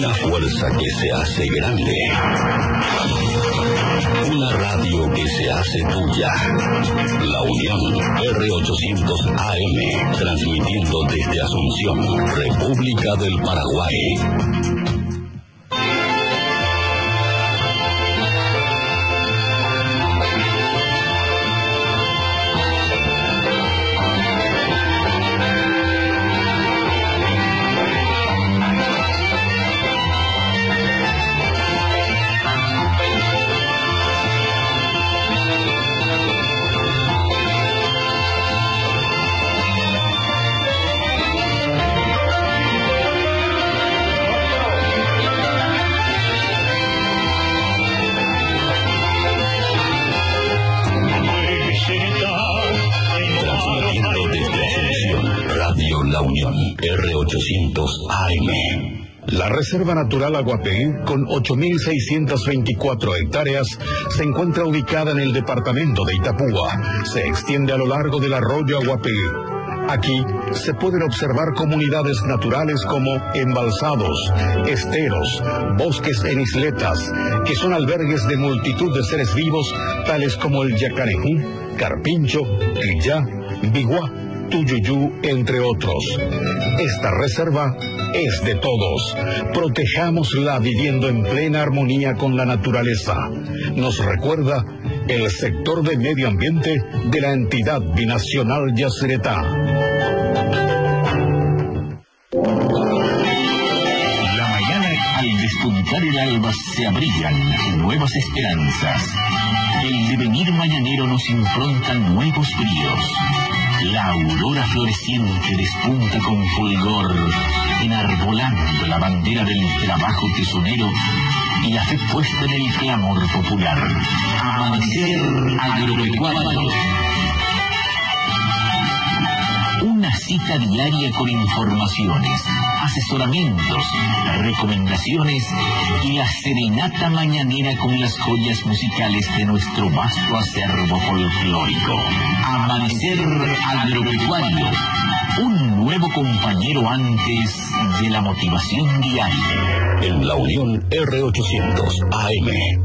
Una fuerza que se hace grande. Una radio que se hace tuya. La Unión R800 AM, transmitiendo desde Asunción, República del Paraguay. La Unión R800 AM. La Reserva Natural Aguapé, con 8.624 hectáreas, se encuentra ubicada en el departamento de Itapúa. Se extiende a lo largo del arroyo Aguapé. Aquí se pueden observar comunidades naturales como embalsados, esteros, bosques en isletas, que son albergues de multitud de seres vivos, tales como el yacarejú, carpincho, quillá, biguá, tuyuyú, entre otros. Esta reserva es de todos. Protejámosla viviendo en plena armonía con la naturaleza. Nos recuerda el sector de medio ambiente de la entidad binacional Yacyretá. La mañana, al despuntar el alba, se abrían nuevas esperanzas. El devenir mañanero nos impronta nuevos bríos. La aurora floreciente despunta con fulgor, enarbolando la bandera del trabajo tesonero y la fe puesta en el clamor popular. Amanecer agropecuario. Una cita diaria con informaciones, asesoramientos, recomendaciones y la serenata mañanera con las joyas musicales de nuestro vasto acervo folclórico. Amanecer agropecuario, un nuevo compañero antes de la motivación diaria. En la Unión R800 AM.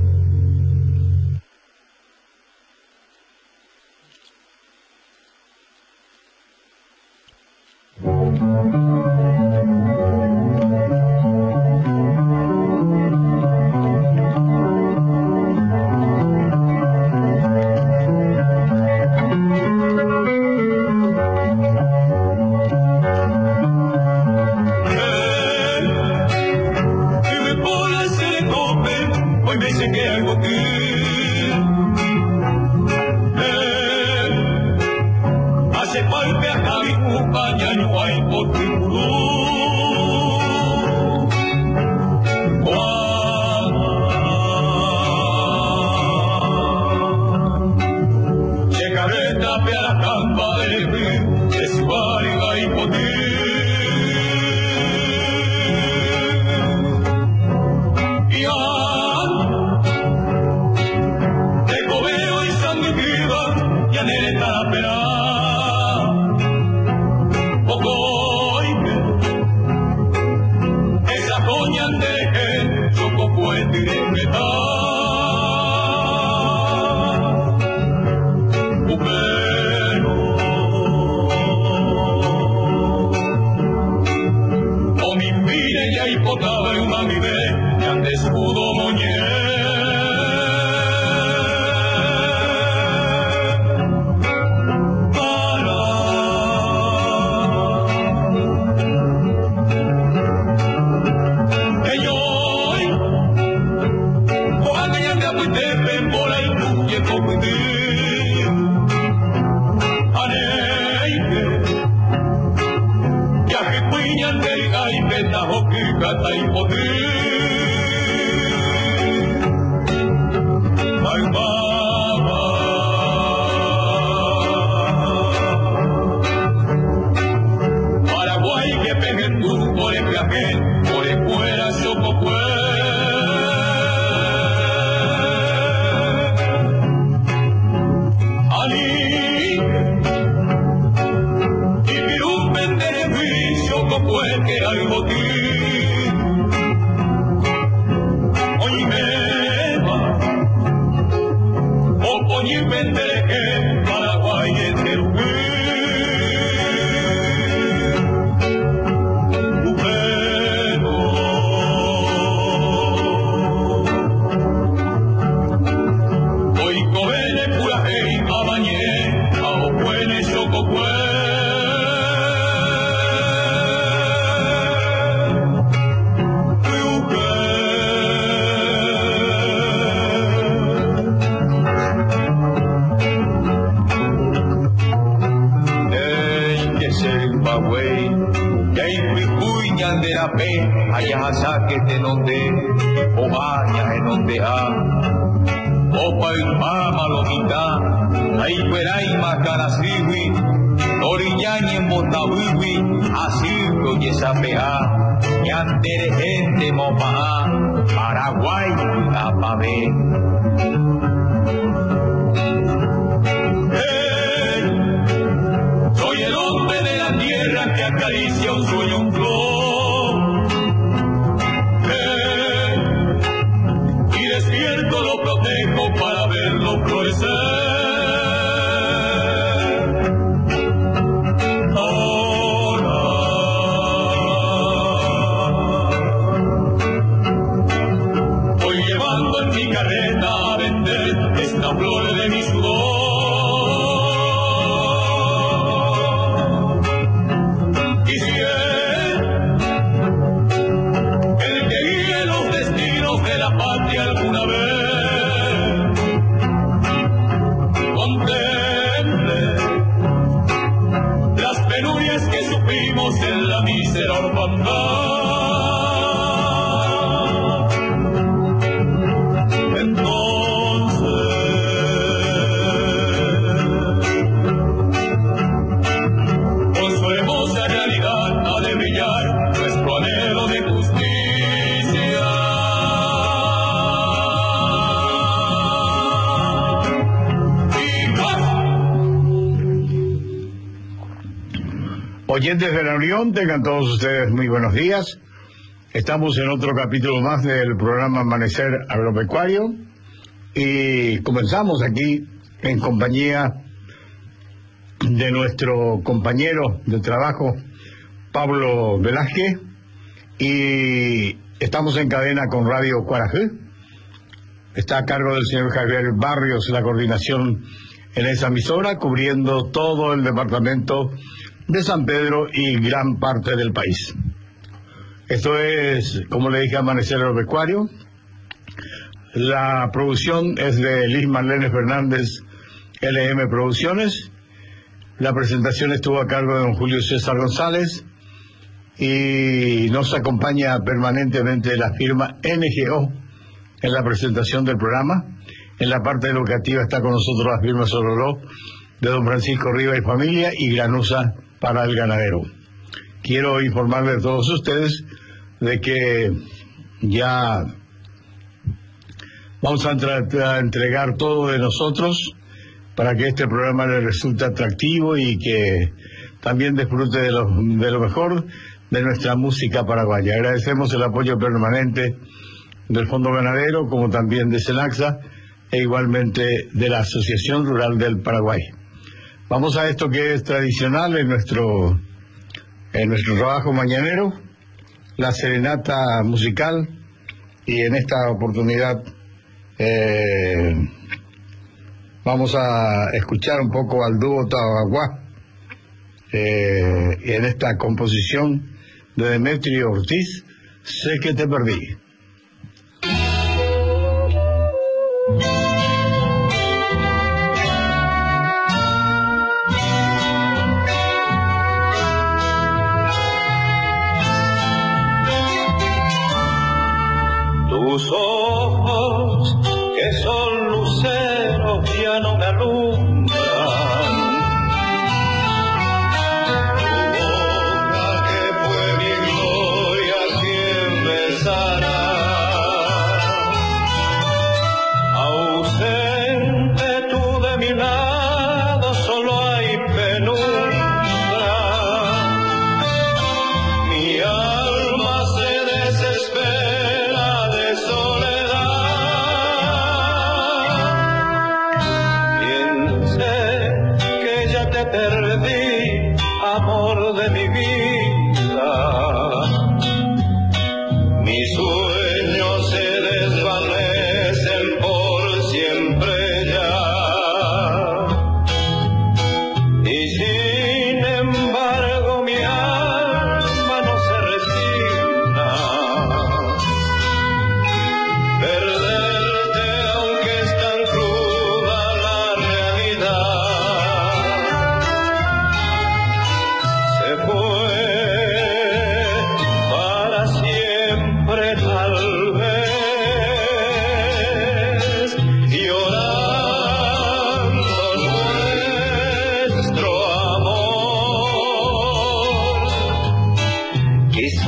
Oyentes de la Unión, tengan todos ustedes muy buenos días. Estamos en otro capítulo más del programa Amanecer Agropecuario y comenzamos aquí en compañía de nuestro compañero de trabajo Pablo Velázquez y estamos en cadena con Radio Cuarajú. Está a cargo del señor Javier Barrios la coordinación en esa emisora, cubriendo todo el departamento de San Pedro y gran parte del país. Esto es, como le dije, Amanecer Agropecuario. La producción es de Liz Marlene Fernández, LM Producciones. La presentación estuvo a cargo de don Julio César González y nos acompaña permanentemente la firma NGO en la presentación del programa. En la parte educativa está con nosotros la firma Sololó de don Francisco Rivas y familia y Granusa para el ganadero. Quiero informarles a todos ustedes de que ya vamos a entregar todo de nosotros para que este programa les resulte atractivo y que también disfrute de lo mejor de nuestra música paraguaya. Agradecemos el apoyo permanente del Fondo Ganadero, como también de Senaxa e igualmente de la Asociación Rural del Paraguay. Vamos a esto que es tradicional en nuestro trabajo mañanero, la serenata musical, y en esta oportunidad vamos a escuchar un poco al dúo Tabaguá en esta composición de Demetrio Ortiz, Sé que te perdí. Tus ojos, que son luceros, ya no me alumbran. Tu boca, que fue mi gloria, ¿quién besará? Ausente tú de mi lado, solo hay penumbra. Mi alma se desespera de soledad,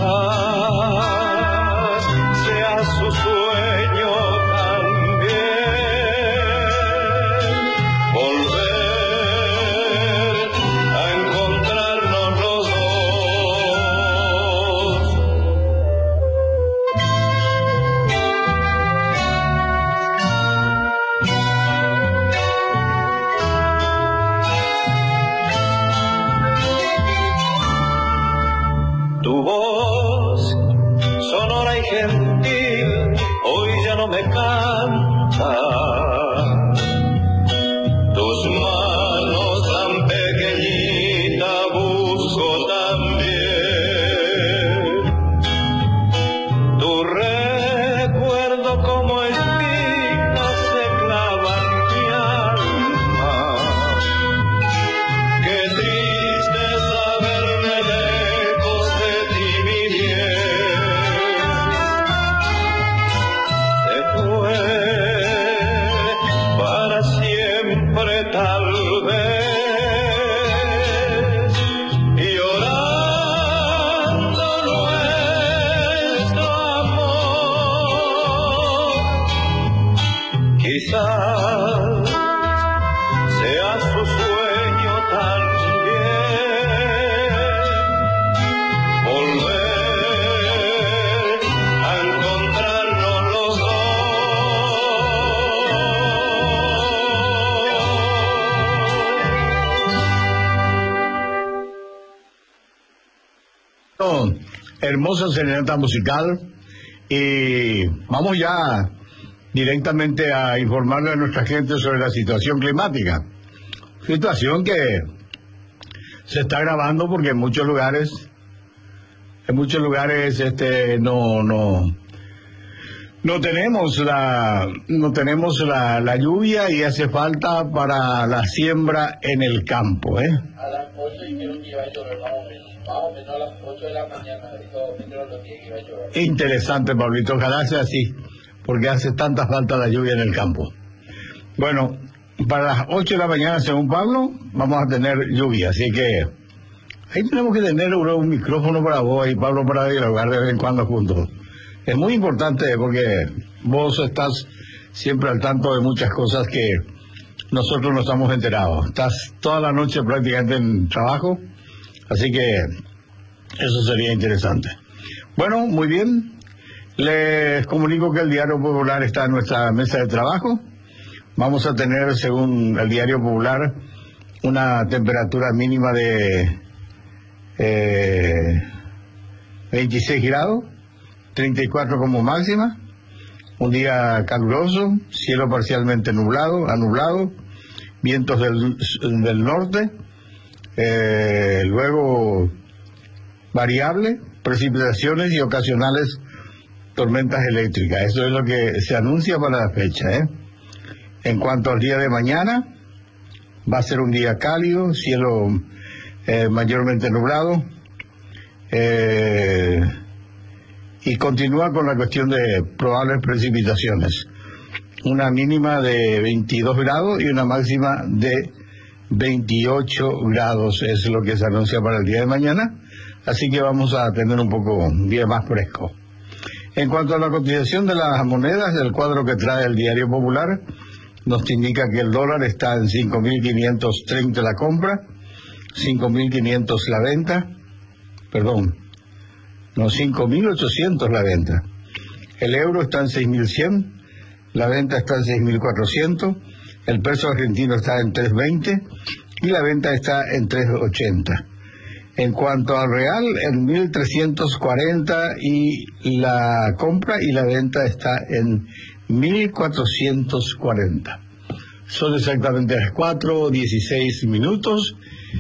quizás sea su sueño también volver a encontrarnos los dos. Tu voz, sonora y gentil, hoy ya no me canta. Tus manos tan pequeñitas busco también. Tu recuerdo como espinas se clava en mi alma. Qué triste saberme lejos de ti, mi bien. Se fue para siempre tal vez, llorando nuestro amor. Quizás sea su sueño también volver a encontrarnos los dos. Hermosa serenata musical, y vamos ya directamente a informarle a nuestra gente sobre la situación climática. Situación que se está agravando porque en muchos lugares no tenemos la lluvia, y hace falta para la siembra en el campo, A las 8 dijeron que iba a llover más o menos a las 8 de la mañana, dijo meteorología que iba a llover. Interesante, Pablito, ojalá sea así, porque hace tanta falta la lluvia en el campo. Bueno, para las 8 de la mañana, según Pablo, vamos a tener lluvia, así que ahí tenemos que tener un micrófono para vos y Pablo para dialogar de vez en cuando juntos. Es muy importante porque vos estás siempre al tanto de muchas cosas que nosotros no estamos enterados. Estás toda la noche prácticamente en trabajo, así que eso sería interesante. Bueno, muy bien. Les comunico que el Diario Popular está en nuestra mesa de trabajo. Vamos a tener, según el Diario Popular, una temperatura mínima de 26 grados, 34 como máxima, un día caluroso, cielo parcialmente anublado, vientos del norte, luego variable, precipitaciones y ocasionales tormentas eléctricas. Eso es lo que se anuncia para la fecha, En cuanto al día de mañana, va a ser un día cálido, cielo mayormente nublado, y continúa con la cuestión de probables precipitaciones. Una mínima de 22 grados y una máxima de 28 grados es lo que se anuncia para el día de mañana, así que vamos a tener un día más fresco. En cuanto a la cotización de las monedas, el cuadro que trae el Diario Popular nos indica que el dólar está en 5.530 la compra, 5.500 la venta, 5.800 la venta. El euro está en 6.100, la venta está en 6.400, el peso argentino está en 3.20 y la venta está en 3.80. En cuanto al real, en 1.340 y la compra, y la venta está en 1.440. Son exactamente las 4:16 minutos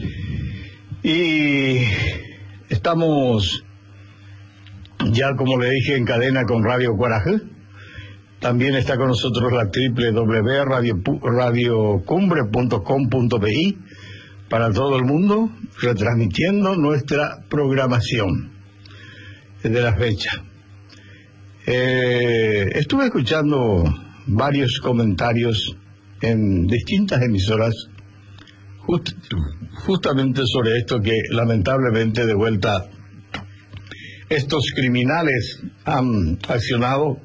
y estamos ya, como le dije, en cadena con Radio Cuaraje. También está con nosotros la www.radiocumbre.com.bi para todo el mundo, retransmitiendo nuestra programación de la fecha. Estuve escuchando varios comentarios en distintas emisoras justamente sobre esto, que lamentablemente de vuelta estos criminales han accionado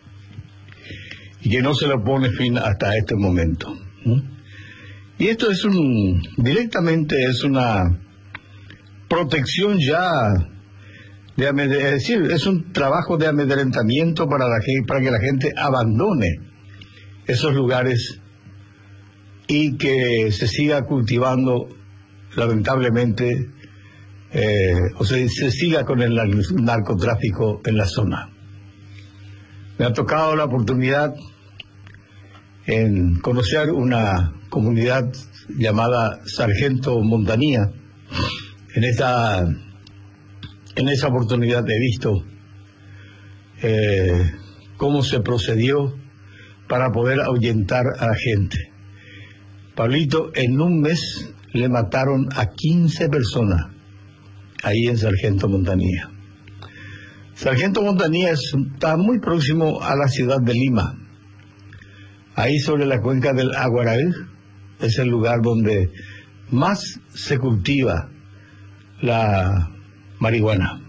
y que no se le pone fin hasta este momento. Y esto es directamente es una protección ya, es decir, es un trabajo de amedrentamiento para que la gente abandone esos lugares y que se siga cultivando, lamentablemente, o sea, se siga con el narcotráfico en la zona. Me ha tocado la oportunidad en conocer una comunidad llamada Sargento Montanía. En esa oportunidad he visto cómo se procedió para poder ahuyentar a la gente. Pablito, en un mes le mataron a 15 personas ahí en Sargento Montanía. Sargento Montanía está muy próximo a la ciudad de Lima. Ahí sobre la cuenca del Aguaraí es el lugar donde más se cultiva la marihuana.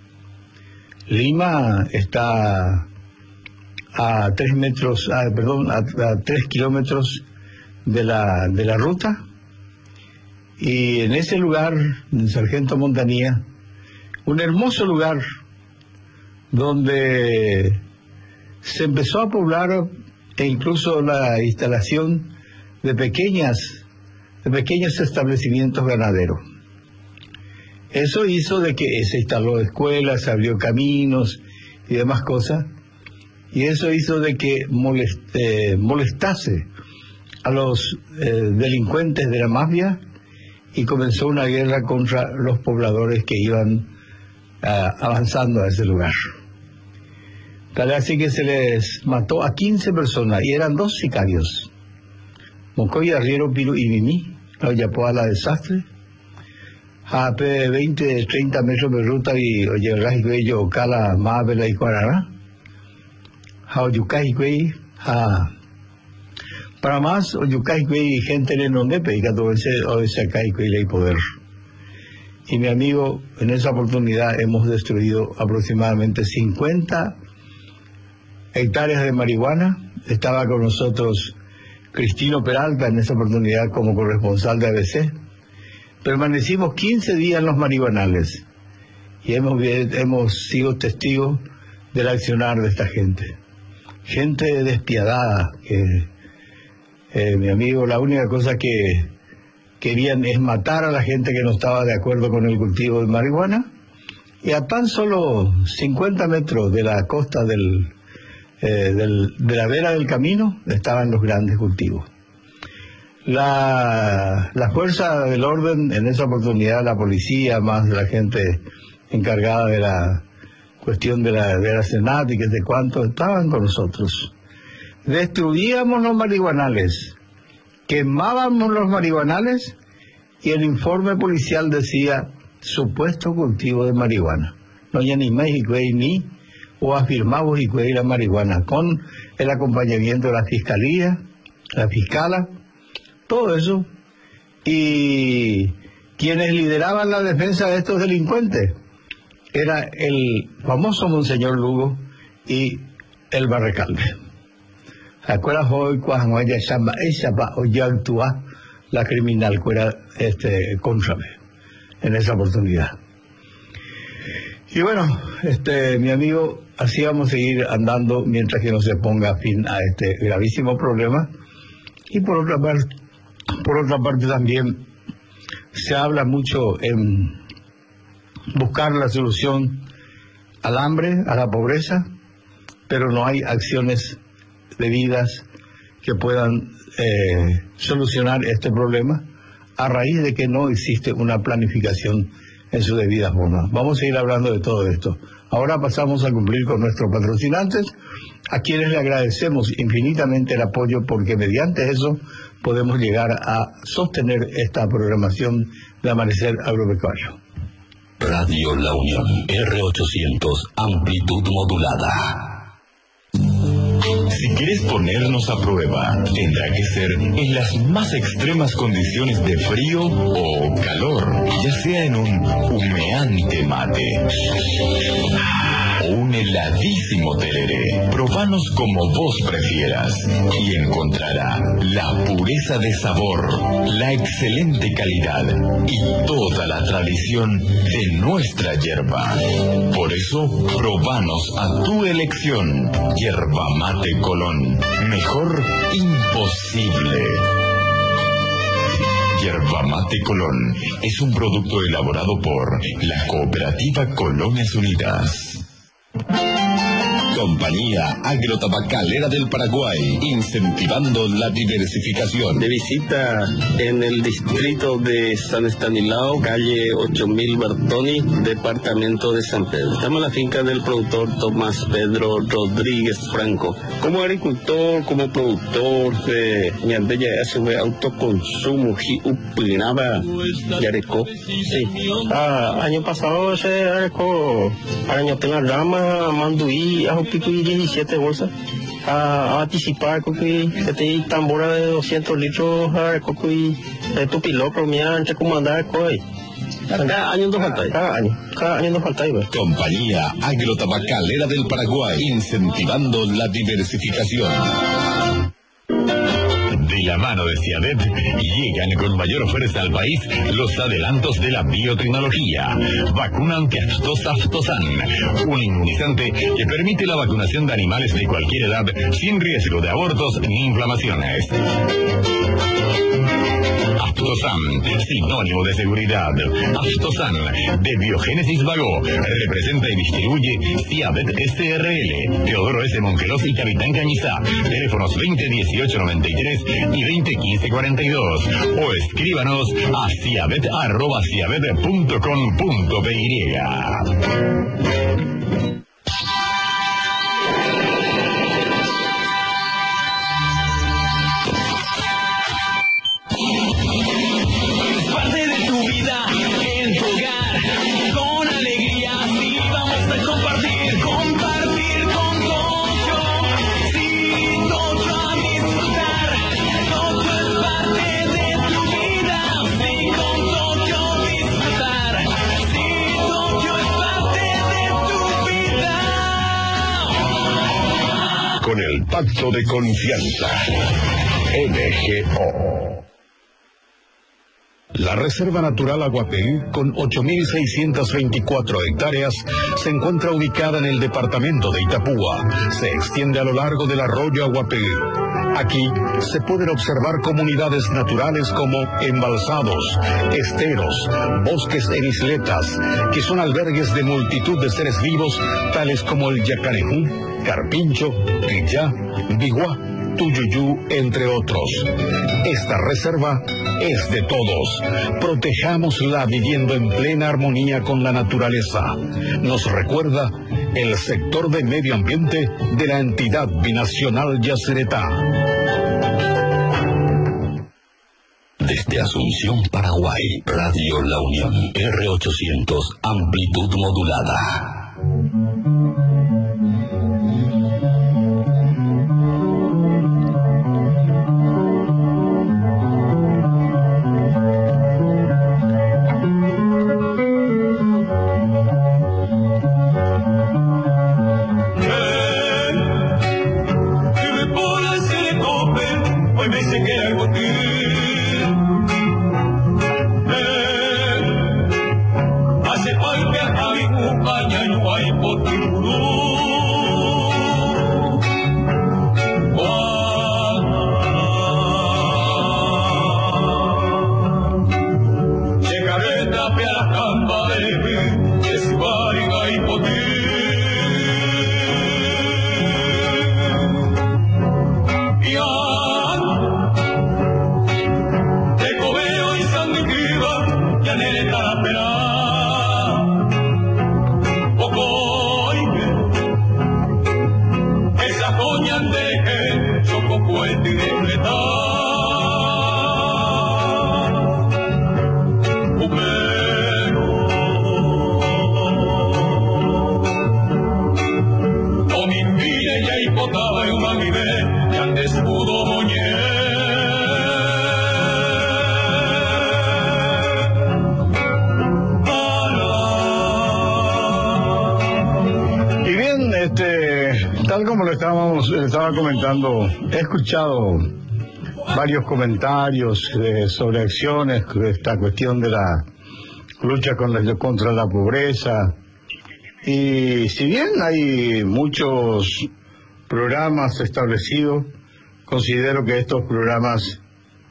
Lima está a 3 kilómetros de la ruta, y en ese lugar, en Sargento Montanía, un hermoso lugar donde se empezó a poblar e incluso la instalación de pequeños establecimientos ganaderos. Eso hizo de que se instaló escuelas, se abrió caminos y demás cosas, y eso hizo de que molestase a los delincuentes de la mafia, y comenzó una guerra contra los pobladores que iban avanzando a ese lugar. Tal así que se les mató a 15 personas, y eran 2 sicarios. Mocoy, Arriero, Piru y Mimi, la Yapoa, la desastre. A 20, 30 metros de ruta y oye, Rasguello, Ocala, Mávela y Cuarará. A Oyucay, güey, para más, Oyucay, güey, gente en Ondepe, y que todo ese acá y ley poder. Y mi amigo, en esa oportunidad hemos destruido aproximadamente 50 hectáreas de marihuana. Estaba con nosotros Cristino Peralta en esa oportunidad como corresponsal de ABC. Permanecimos 15 días en los marihuanales y hemos sido testigos del accionar de esta gente. Gente despiadada que, mi amigo, la única cosa que querían es matar a la gente que no estaba de acuerdo con el cultivo de marihuana, y a tan solo 50 metros de la costa de la vera del camino estaban los grandes cultivos. La fuerza del orden, en esa oportunidad la policía, más la gente encargada de la cuestión de la Senat y que de cuánto, estaban con nosotros. Destruíamos los marihuanales, quemábamos los marihuanales, y el informe policial decía supuesto cultivo de marihuana. No ya ni México ni o afirmamos y la marihuana, con el acompañamiento de la fiscalía, la fiscala, todo eso. Y quienes lideraban la defensa de estos delincuentes era el famoso Monseñor Lugo y el Barrecalde. ¿Acuerdas hoy cuando ella llama o ya actúa la criminal que era contra mí en esa oportunidad? Y bueno, mi amigo, así vamos a seguir andando mientras que no se ponga fin a este gravísimo problema. Y por otra parte también se habla mucho en buscar la solución al hambre, a la pobreza, pero no hay acciones debidas que puedan solucionar este problema a raíz de que no existe una planificación en su debida forma. Vamos a seguir hablando de todo esto. Ahora pasamos a cumplir con nuestros patrocinantes, a quienes le agradecemos infinitamente el apoyo, porque mediante eso podemos llegar a sostener esta programación de Amanecer Agropecuario. Radio La Unión, R800, amplitud modulada. Si quieres ponernos a prueba, tendrá que ser en las más extremas condiciones de frío o calor, ya sea en un humeante mate o un heladísimo tereré. Probanos como vos prefieras y encontrará la pureza de sabor, la excelente calidad y toda la tradición de nuestra yerba. Por eso, probanos a tu elección. Yerba Mate Colón. Mejor imposible. Yerba Mate Colón es un producto elaborado por la Cooperativa Colones Unidas. Compañía Agrotabacalera del Paraguay, incentivando la diversificación. De visita en el distrito de San Estanislao, calle 8000 Bertoni, departamento de San Pedro. Estamos en la finca del productor Tomás Pedro Rodríguez Franco. Como agricultor, como productor, mi aldea hace autoconsumo, upinaba yareco. Sí. Año pasado se areco, año tenga rama, manduí, picuí 17 bolsas. A anticipar que te tambora de 200 litros a cocuy tu piloto mía entre comandar coi. Cada año nos falta. Cada año nos falta. Compañía Agrotabacalera del Paraguay, incentivando la diversificación. De la mano de Ciadet llegan con mayor fuerza al país los adelantos de la biotecnología. Vacuna anti-aftosan, un inmunizante que permite la vacunación de animales de cualquier edad sin riesgo de abortos ni inflamaciones. Aftosan, sinónimo de seguridad. Aftosan, de Biogénesis Vago, representa y distribuye Ciadet SRL, Teodoro S. Monqueros y Capitán Cañizá. Teléfonos 2018-93 y 2015-42. O escríbanos a ciadet@ciadet.com.py. Con el pacto de confianza. NGO. La Reserva Natural Aguapé, con 8.624 hectáreas, se encuentra ubicada en el departamento de Itapúa. Se extiende a lo largo del arroyo Aguapé. Aquí se pueden observar comunidades naturales como embalsados, esteros, bosques en isletas, que son albergues de multitud de seres vivos, tales como el yacarejú, carpincho, quillá, biguá, tuyuyú, entre otros. Esta reserva es de todos. Protejámosla viviendo en plena armonía con la naturaleza. Nos recuerda el sector de medio ambiente de la entidad binacional Yacyretá. Desde Asunción, Paraguay, Radio La Unión, R800, amplitud modulada. Vive tal como le estaba comentando, he escuchado varios comentarios sobre acciones, esta cuestión de la lucha contra la pobreza. Y si bien hay muchos programas establecidos, considero que estos programas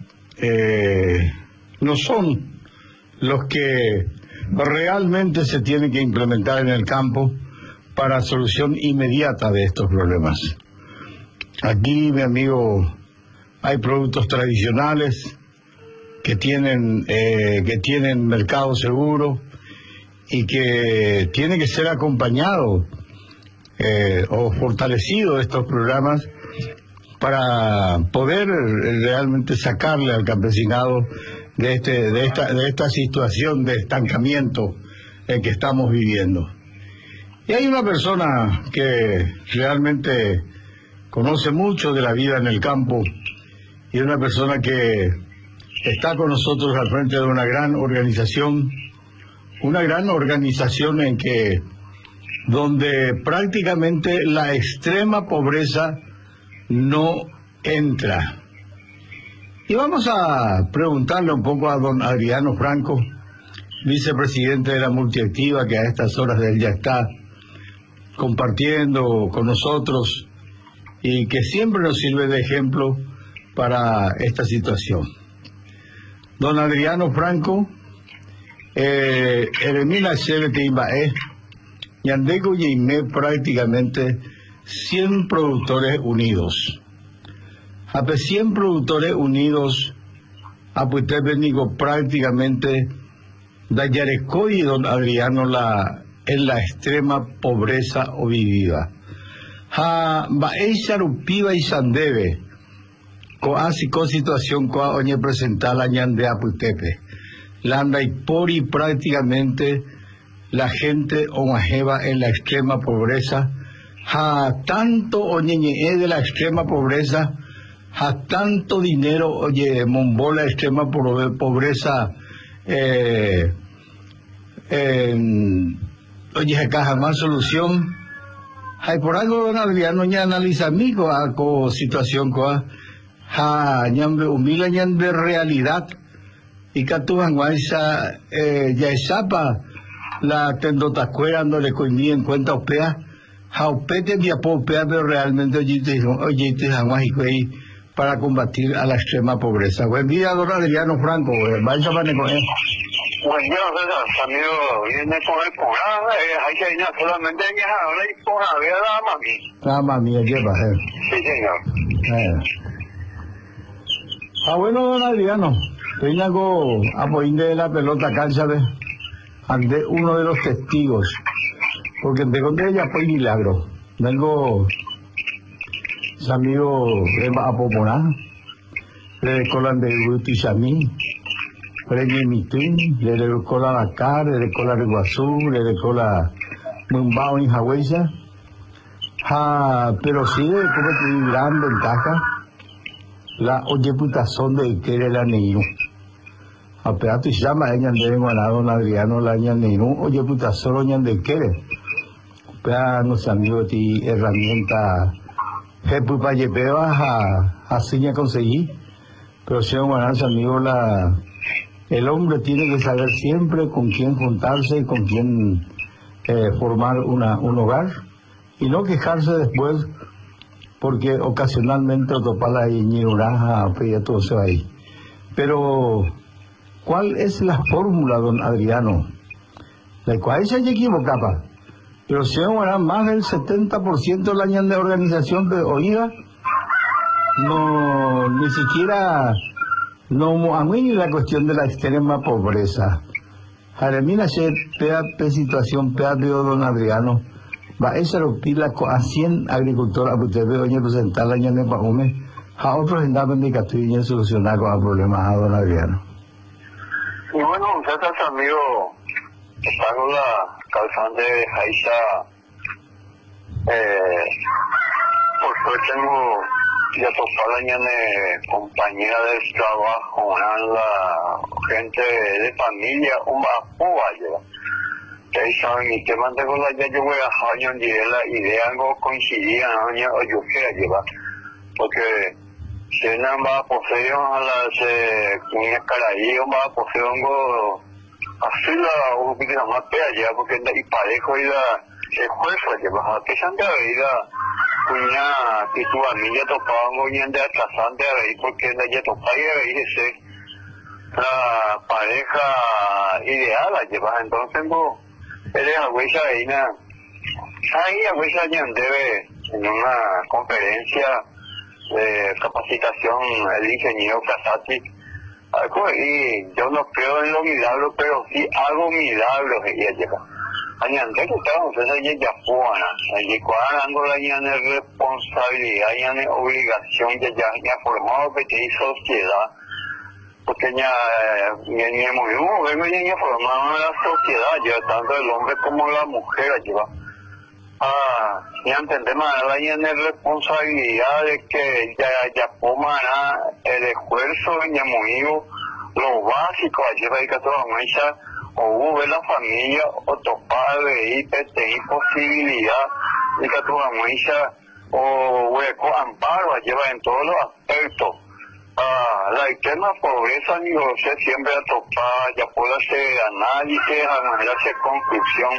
no son los que realmente se tienen que implementar en el campo para solución inmediata de estos problemas. Aquí, mi amigo, hay productos tradicionales que tienen mercado seguro y que tiene que ser acompañado o fortalecido estos programas para poder realmente sacarle al campesinado de esta situación de estancamiento en que estamos viviendo. Y hay una persona que realmente conoce mucho de la vida en el campo y una persona que está con nosotros al frente de una gran organización donde prácticamente la extrema pobreza no entra. Y vamos a preguntarle un poco a don Adriano Franco, vicepresidente de la Multiactiva, que a estas horas de él ya está compartiendo con nosotros y que siempre nos sirve de ejemplo para esta situación. Don Adriano Franco, Eremina Chevetimbae, Yandeco Yeime, prácticamente 100 productores unidos. A 100 productores unidos, a Puitepenico prácticamente, Dayareco y don Adriano en la extrema pobreza o vivida. Ha Baeisha Rupiva y Sandebe, así con situación coa oñe presentar la ñande a Puitepe. Landa y pori prácticamente la gente omajeva en la extrema pobreza. Ha tanto oñeñe de la extrema pobreza, ha tanto dinero, oye, mombola extrema pobreza, oye, acá jamás solución. Hay por algo don Adriano ya analiza amigo a situación coa, ha ñambe humila ñambe realidad. Y Catujan Guaysa ya esapa la tendotacuera no le coimí en cuenta opea, jaupete viapo opea, pero realmente oye para combatir a la extrema pobreza. Buen día, don Adriano Franco, vaya para con él. Buen día, amigo, viene con el programa, hay que ir solamente en esa hora y con la vida de la mami. La mami, lleva, Sí, señor. Bueno, don Adriano. Tengo apoyando de la pelota cancha ante uno de los testigos, porque de donde ella fue milagro. Vengo, mis amigos de Apoponá, le recolan de Gutisamí, le recola la cara, le recola el Guazú, le recola Mumbao en Hawaiia, pero sí de como gran ventaja la oyeputazón de que era la niño. A pedazo se llama ella de don Adriano la ñan de no oye puta solo ñan de quere nos amigos ti herramienta jepu pa lleveba a seña conseguir, pero si un amigo el hombre tiene que saber siempre con quién juntarse, con quién formar un hogar y no quejarse después porque ocasionalmente topala y ñiruraja pedía todo eso ahí. Pero ¿cuál es la fórmula, don Adriano? La cual se equivocaba, pero si ahora más del 70% de la ñan de organización de oiga, no, ni siquiera, no, a mí la cuestión de la extrema pobreza. Jaremina se pea situación, pea veo don Adriano, va esa lo pila a 100 agricultores, a usted ve, oye, presentar la ñan de Paume, a otros en la bendicatriz solucionar con el problema a don Adriano. Y bueno, muchachos amigos, está con la causante de Jaiza, por suerte tengo ya topar la compañía de trabajo, la gente de familia, un bajo ustedes saben, mi tema de con la ya yo voy a dejar la idea algo coincidía, o yo quiera llevar, porque se va a poseer a las cuñas caraíos, va a poseer algo así la un poquito más pea ya, porque y parejo y la esfuerzo lleva, que se han de haber cuña que tu familia topaba algo y de atrasante a ver, porque ya topaba y a ver la pareja ideal la lleva, entonces vos eres agüesa ahí agüesa ya debe en una conferencia de capacitación el ingeniero Casati y yo no creo en los milagros, pero sí hago milagros ella lleva añante que estamos ella ya puana allí cuando la ya responsabilidad ya de obligación ya formado que te hizo sociedad, porque ya muy vengo ya formado en la sociedad ya tanto el hombre como la mujer lleva ya entendemos la ya responsabilidad de que ya pomana el esfuerzo ya muy lo básico lleva y que toda mucha o hubo la familia o topar de ir tener posibilidad de que toda mucha o hueco amparo lleva en todos los aspectos. La extrema pobreza, ni lo sé, siempre a topar, ya puede hacer análisis, hacer conclusión.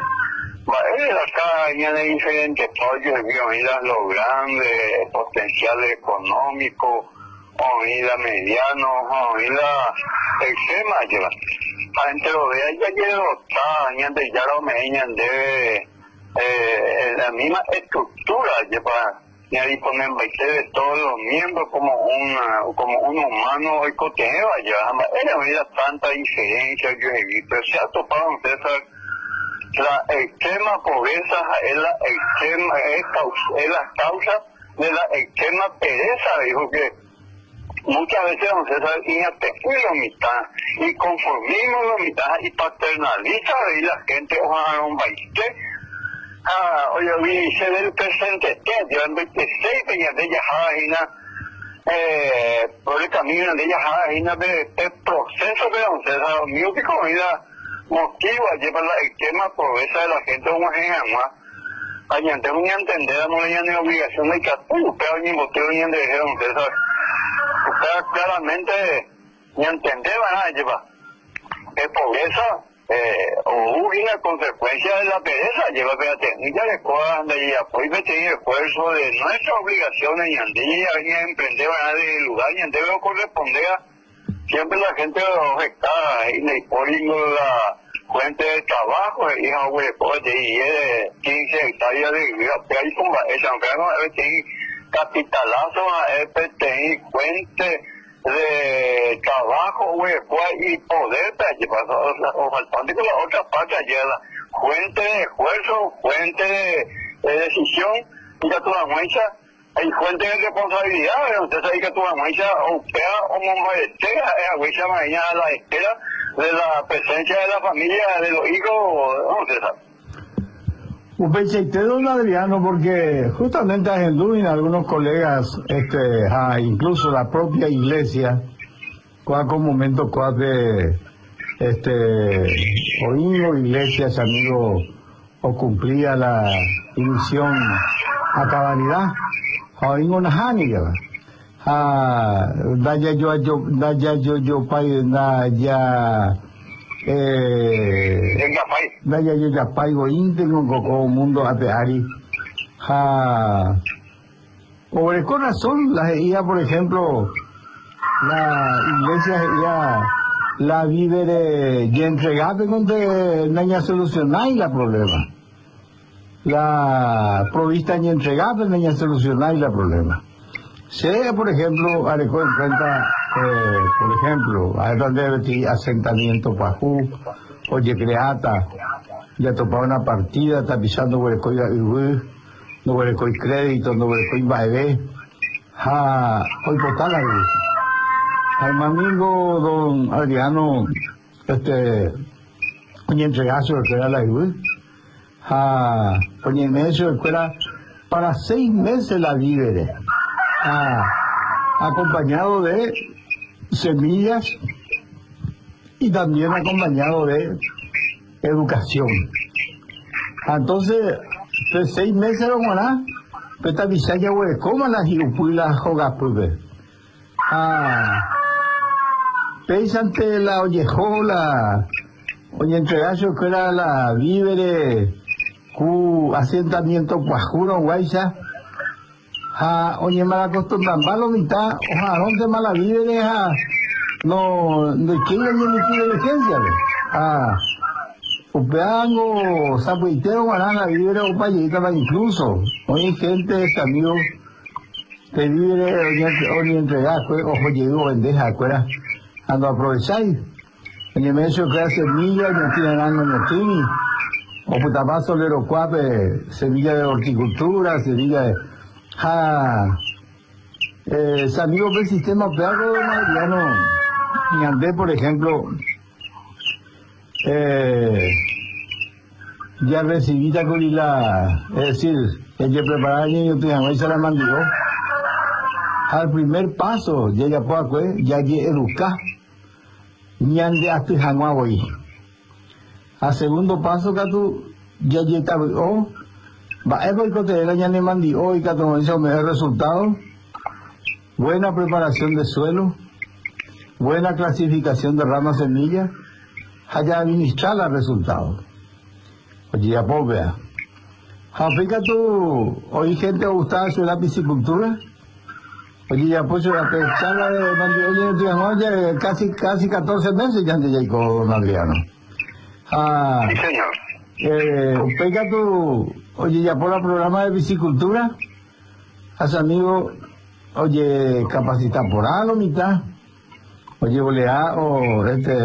Acá hay diferentes pollos, los grandes, potenciales económicos, la mediano, la extrema, lleva. Entre los de ella ya ya lo me debe la misma estructura, lleva. Y ahí ponen de todos los miembros como un humano y coteo allá. Era había tanta diferencia yo he visto. Se ha topado César, la extrema pobreza es la causa de la extrema pereza, dijo que muchas veces don César y mitad y conformismo la mitad y paternaliza y la gente ojalá un baile. Oye, dice del presente, yo en 26 peña de Yajajina, por el camino de Yajajina, de proceso de don César, mío que comida motiva, lleva la extrema pobreza de la gente, como es en Agua, allá tengo que entender, no le obligación de que pero ni motivo ni de don César, claramente, ni entender, van a llevar, de pobreza, o una consecuencia de la pereza lleva la técnica de cosas de apoyo y tener esfuerzo de nuestras obligaciones y andilla y emprender de lugar y debe corresponder a siempre la gente de los hectáreas y le ponen la fuente de trabajo y a y 15 hectáreas de ahí con esa aunque tiene capitalazo a fuente de trabajo, y poder o faltando con la otra parte allá, fuente de esfuerzo, fuente de decisión, y que toda mucha, hay fuente de responsabilidad, entonces hay que toda mucha, o pea, o monbaetea, a mañana a la espera de la presencia de la familia, de los hijos, no sé, Usted, don Adriano, porque justamente en Duin algunos colegas, incluso la propia iglesia, con momento oído iglesias, amigo, o cumplía la misión a cabalidad, oído una jániga, daya yo, daya yo ya paigo íntegro con el mundo ateari por el corazón la guía, por ejemplo, la iglesia ya la vive y entregate con de naña solucionar la problema la provista y entregate naña solucionar la problema sea, por ejemplo, areco en cuenta por ejemplo, a donde asentamiento Pajú, oye creata, ya topaba una partida, tapizando huecoy no huecoy crédito, no huecoy baebé, hoy total la luz. Al amigo don Adriano, oye entregazo de que era la luz, oye medio de que era para 6 meses la víveres, acompañado de semillas y también acompañado de educación. Entonces, 6 meses lo moná, peta visaya hue, ¿cómo la jiupula joga pube? Pensante la ollejola, oye entregacho que era la vívere, cu asentamiento cuajuro guaysa, oye mala costumbre, malo mitad, donde mala vívere, no quiere ni de emergencia, upeango, sapuiteo, guarana, vívere o payita, incluso, oye gente, amigo, te vívere, oye entregacho, ojo llegó, bendeja, acuerda. Ando a aprovechar, en el medio que hace semilla, no tiene nada, no tiene, o putapazo le rocuape, semilla de horticultura, semilla de, amigo del sistema perro, y andé, por ejemplo, ya recibí con la, es decir, el que preparaba el niño, y se la mandó, al primer paso, llega poco, ya que educar, ñande hasta Hanua voy. A segundo paso que tú ya está va a ver que te la ñande mandi hoy que tú me da resultado. Buena preparación de suelo, buena clasificación de ramas semillas, allá administrar los resultados. Oye ya pues vea. Aplica tú hoy gente gustada sobre la piscicultura. Oye, ya pues la charla de oye, casi 14 meses ya te llegó don Adriano. Sí, señor. Pega tu, oye, ya por el programa de piscicultura, has amigo, oye, capacitar por algo, mitad, oye, volea, o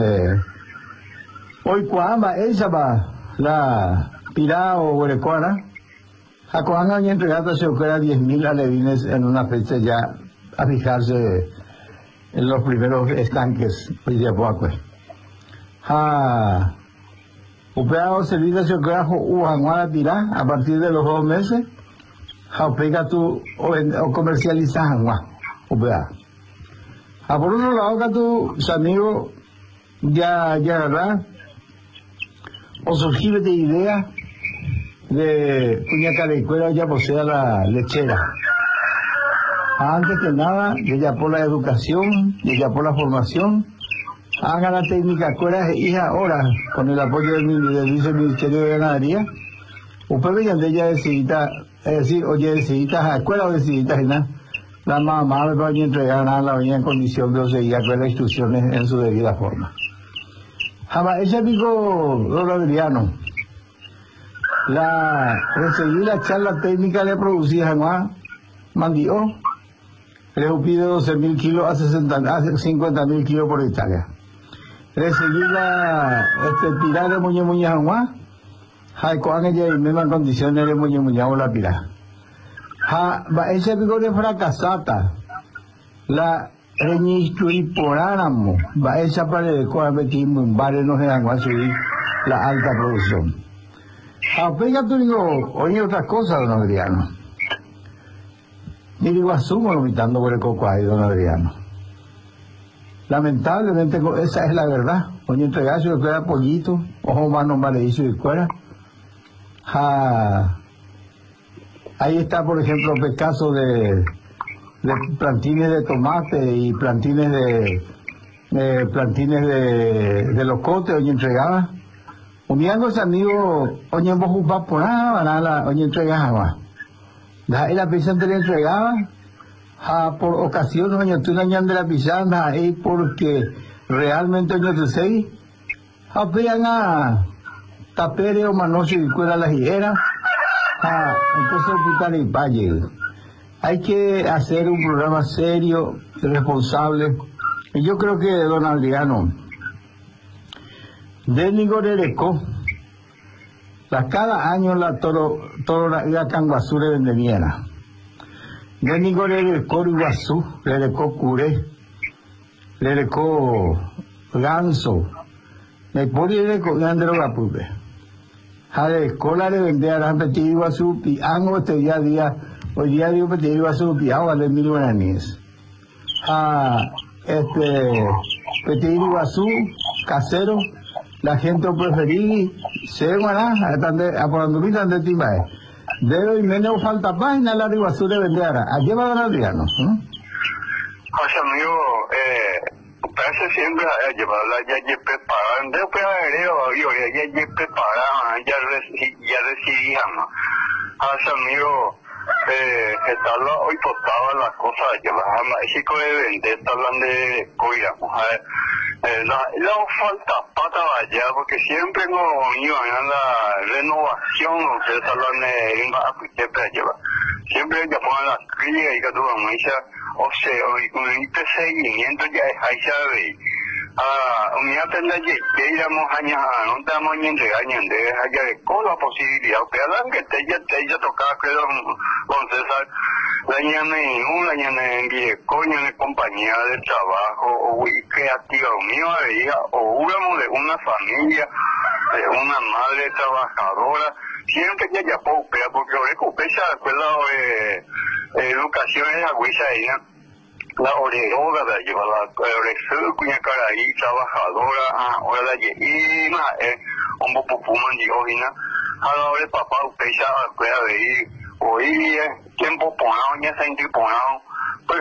hoy cuamba, esa va, la pirá o huerecuana, a cuando han entregado se ocurra 10.000 alevines en una fecha ya, a fijarse en los primeros estanques hoy día poco. Upeado servicio se grajo ujanguara tirá a partir de los 2 meses. Pega tu o comercializa jangua. Upea. Por otro lado que tu amigo ya verdad o surgir de idea de cuña caricuela ya posea la lechera. Antes que nada, ella por la educación, ella por la formación, haga la técnica escuelas y ahora, con el apoyo del Viceministerio de Ganadería, usted veía de ella decidita, es decir, oye, decidita a escuela o decidita nada, la mamá me va a entregar nada, la venía en condición de seguir con las instrucciones en su debida forma. Jamás, ese pico don Adriano, recibí la charla técnica de producir jamás, mandió, le pide 12.000 kilos a 50.000 kilos por hectárea. Recibí la tirar de muñe jamás, con ella en mismas condiciones de muñe o la pirá. Ese pico de fracasata, la reñistruí por áramo, va esa para de coabetismo en bares no se dan a subir la alta producción. Pega tú digo, oye otra cosa, don Adriano. Ni digo asumo vomitando por el coco ahí, don Adriano. Lamentablemente esa es la verdad. Oye entregarse lo que era pollito, ojo mano maledizo y fuera. Ahí está, por ejemplo, el caso de plantines de tomate y plantines de locote, oye entregaba. Uniendo ese amigo, oye en vos va por nada, oye entregaba. Y la pizza te le entregaba, por ocasiones, oye tú la ñan de la pizza, ahí porque realmente oye te sei, apean a tapere o manoche y cuela la higuera, entonces quitar el valle. Hay que hacer un programa serio, responsable, y yo creo que don Adriano, de Nigorereco, cada año la toro la canguazú le vendemiera. De Nigorereco Iguazú, le recó curé, le recó ganso, me pone le recó gandero la pupe. Jale, cola le vendé a la petit Iguazú, y ango este día, hoy día digo petit Iguazú, y agua de 1.000 guaraníes. Petit Iguazú, casero, la gente preferí se guará a por anduvita de timbae debe y menos falta página la ribasura vendiara a llevar a Adriano José amigo parece siempre llevarla ya preparada después yo ya preparada ya recibíamos José amigo está hoy tocaba las cosas llevar a chico de vender está hablando de coira la falta pata allá porque siempre no iban a la renovación ustedes hablan de llevar siempre ya ponen las críticas y que todo mucha o sea y con este seguimiento ya es ahí sabe unidad tendrá que íbamos años no estamos ni entregañan de allá de con la posibilidad que hagan que te ya tocaba que con César la ñana en coño de compañía de trabajo o creativa mío veía o una familia de una madre trabajadora siempre que ya puedo porque ahora recupera educación en la huella ahí la oreroga de llevar la oreja cuña cara ahí trabajadora ahora la y un poco fuman y ojina a la hora papá pesa cuida de ir hoy tiempo ponado ya se interponado pues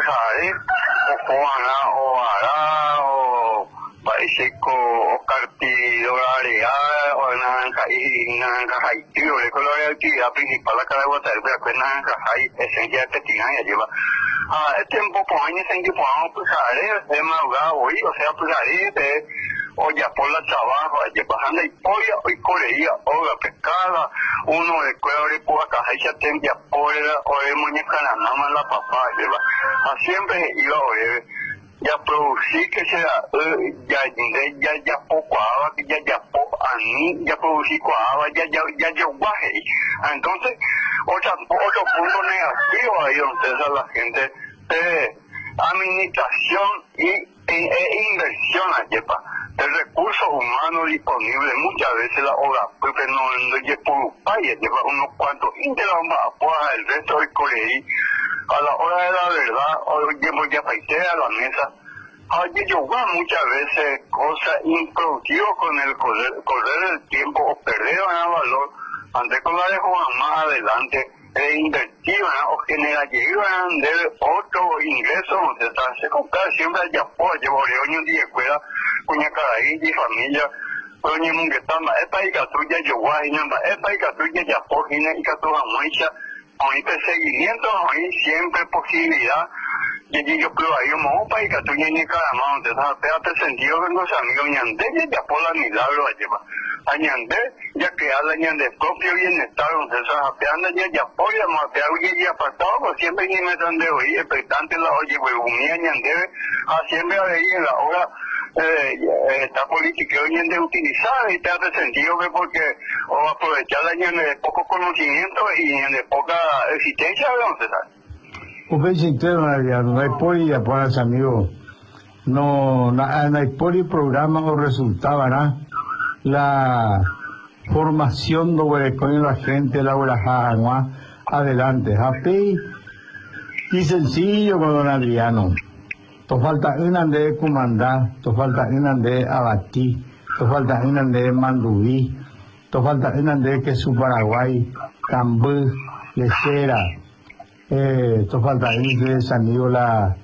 o hará o parece o cartidora o naranja y le color de actividad principal la cara de Guatemala pues naranja hay esencia que tiene lleva el tiempo por años se interponado pues de madrugada hoy o sea pues o ya por la trabajo allá bajando y polla hoy coreía o la pescada uno de cuero y por acá ya tenía por o de muñeca la mamá la papá lleva siempre iba ya producir que sea ya poco ya poco a mí ya producir coaba ya guaje entonces otro punto negativo ahí donde la gente administración y inversión allá el recurso humano disponible muchas veces la obra porque no es por un país lleva unos cuantos íntegros el resto del colegio a la hora de la verdad o llevo ya paisea a la mesa yo muchas veces cosas improductivas con el correr del tiempo o perder valor antes con la dejo más adelante invertir o generar de otro ingreso se compra siempre ya llevo un día de escuela cuña caraí y familia coño que está es para que tuya yo guay es para que tuya ya por y que tu mucha con este seguimiento hay siempre posibilidad y yo creo ahí un para que tuya ni cada mano te sentido con los amigos ñandé ya por la milagro lleva añandé ya que hablan de propio bienestar entonces apeando ya apoya más de apartado pues siempre ni me dan de hoy expectante la oye pues un añandé siempre ahí en la hora esta política hoy en de utilizar y te hace sentido que porque o aprovechar la de poco conocimiento y de poca existencia entonces no hay poli para ese amigo no hay poli programa o resultaba nada la formación de la gente la hora adelante happy y sencillo con don Adriano to falta una de comandar to falta una de abatir to falta una de mandubí to falta una de que su Paraguay Cambú Lechera to falta una de San Nicolás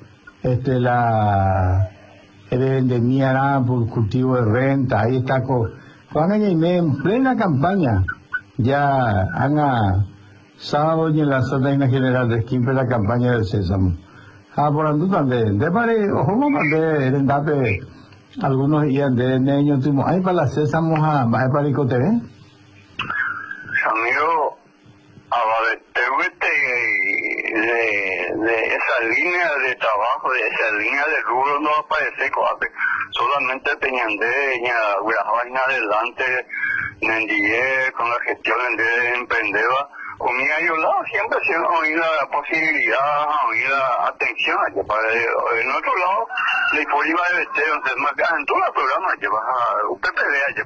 la vendemia por cultivo de renta ahí está en plena campaña ya han sábado y en la zona general de Esquimpe la campaña del sésamo por andu también de pare ojo de rendape algunos días de niños tuvimos ahí para la sésamo para el cote amigo de esa línea de trabajo, de esa línea de rubro no aparece solamente Peñandé, vaina adelante, Nendillé, con la gestión de emprendedora, conmigo a lado siempre se ha oído la posibilidad, la atención, en otro lado, la hipóliva de vestero, entonces más en todo el programa, UPPD,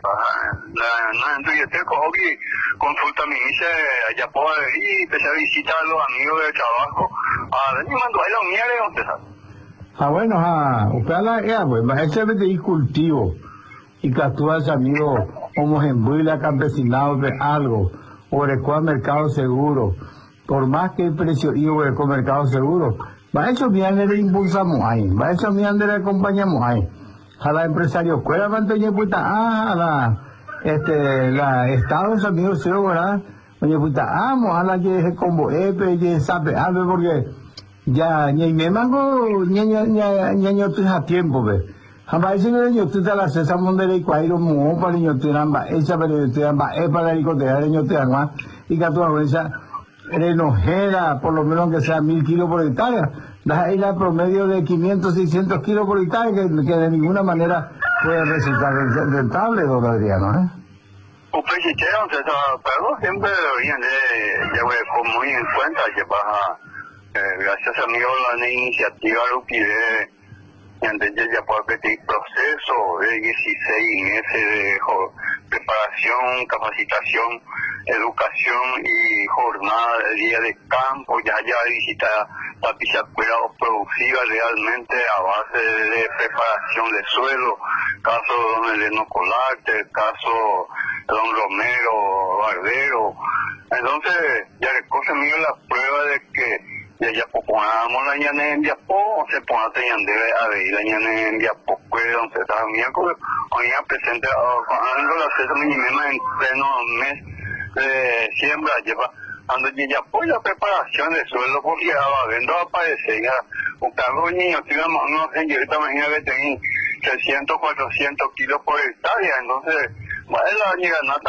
consulta mi misa, allá puedo ir, empecé a visitar a los amigos del trabajo, me mandó ahí los mieles, bueno, usted habla, pues, ese es cultivo. y que actúa ese amigo como embuila campesinado de algo, o el cual mercado seguro, por más que el precio y con mercado seguro, va eso bien le impulsamos ahí, va eso bien le acompañamos ahí, a la empresario cuela mantener puta, la Estados Unidos se ¿verdad? Oye puta, ojalá que como que sabe algo porque ya ni me mango ni estoy a tiempo ve. Jamás ese niño tú te la cesa donde le cuairo mo para niño te ramba esa para niño te ramba para el cote de niño te ramba y que tu abuela enojera por lo menos que sea 1000 kilos por hectárea. La isla promedio de 500, 600 kilos por hectárea que de ninguna manera puede resultar rentable, don Adriano, Usted si quiere, pero siempre deberían de muy en cuenta que baja, gracias a mí la iniciativa lo pide, antes ya puede pedir proceso de 16 meses de preparación, capacitación, educación y jornada de día de campo, ya visita la piscicultura productiva realmente a base de preparación de suelo, caso de don Eleno Colarte, caso de don Romero Barbero. Entonces ya recoge mío la prueba de que ya ponamos la ñane en Diapó, se pone a ñandere a ver la ñane en Diapó, pues entonces está miércoles, hoy ya presente cuando la cesa mínima en pleno mes de siembra lleva cuando ya por la preparación del suelo porque viendo aparecer ya un carro niño digamos no sé yo esta mañana que tengo 300, 400 kilos por hectárea, entonces la ganata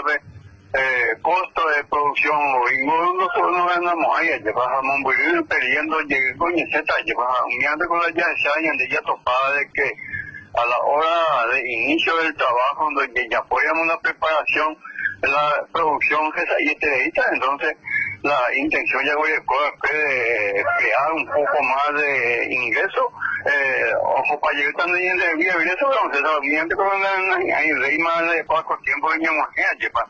costo de producción no ganamos ahí llevamos muy perdiendo llegué con esa llevamos un con la ya topada de que a la hora de inicio del trabajo donde ya apoyamos la preparación la producción entonces la intención ya voy a crear un poco más de ingreso ojo para llegar también de vía eso entonces también con hay rey más de poco tiempo de lleva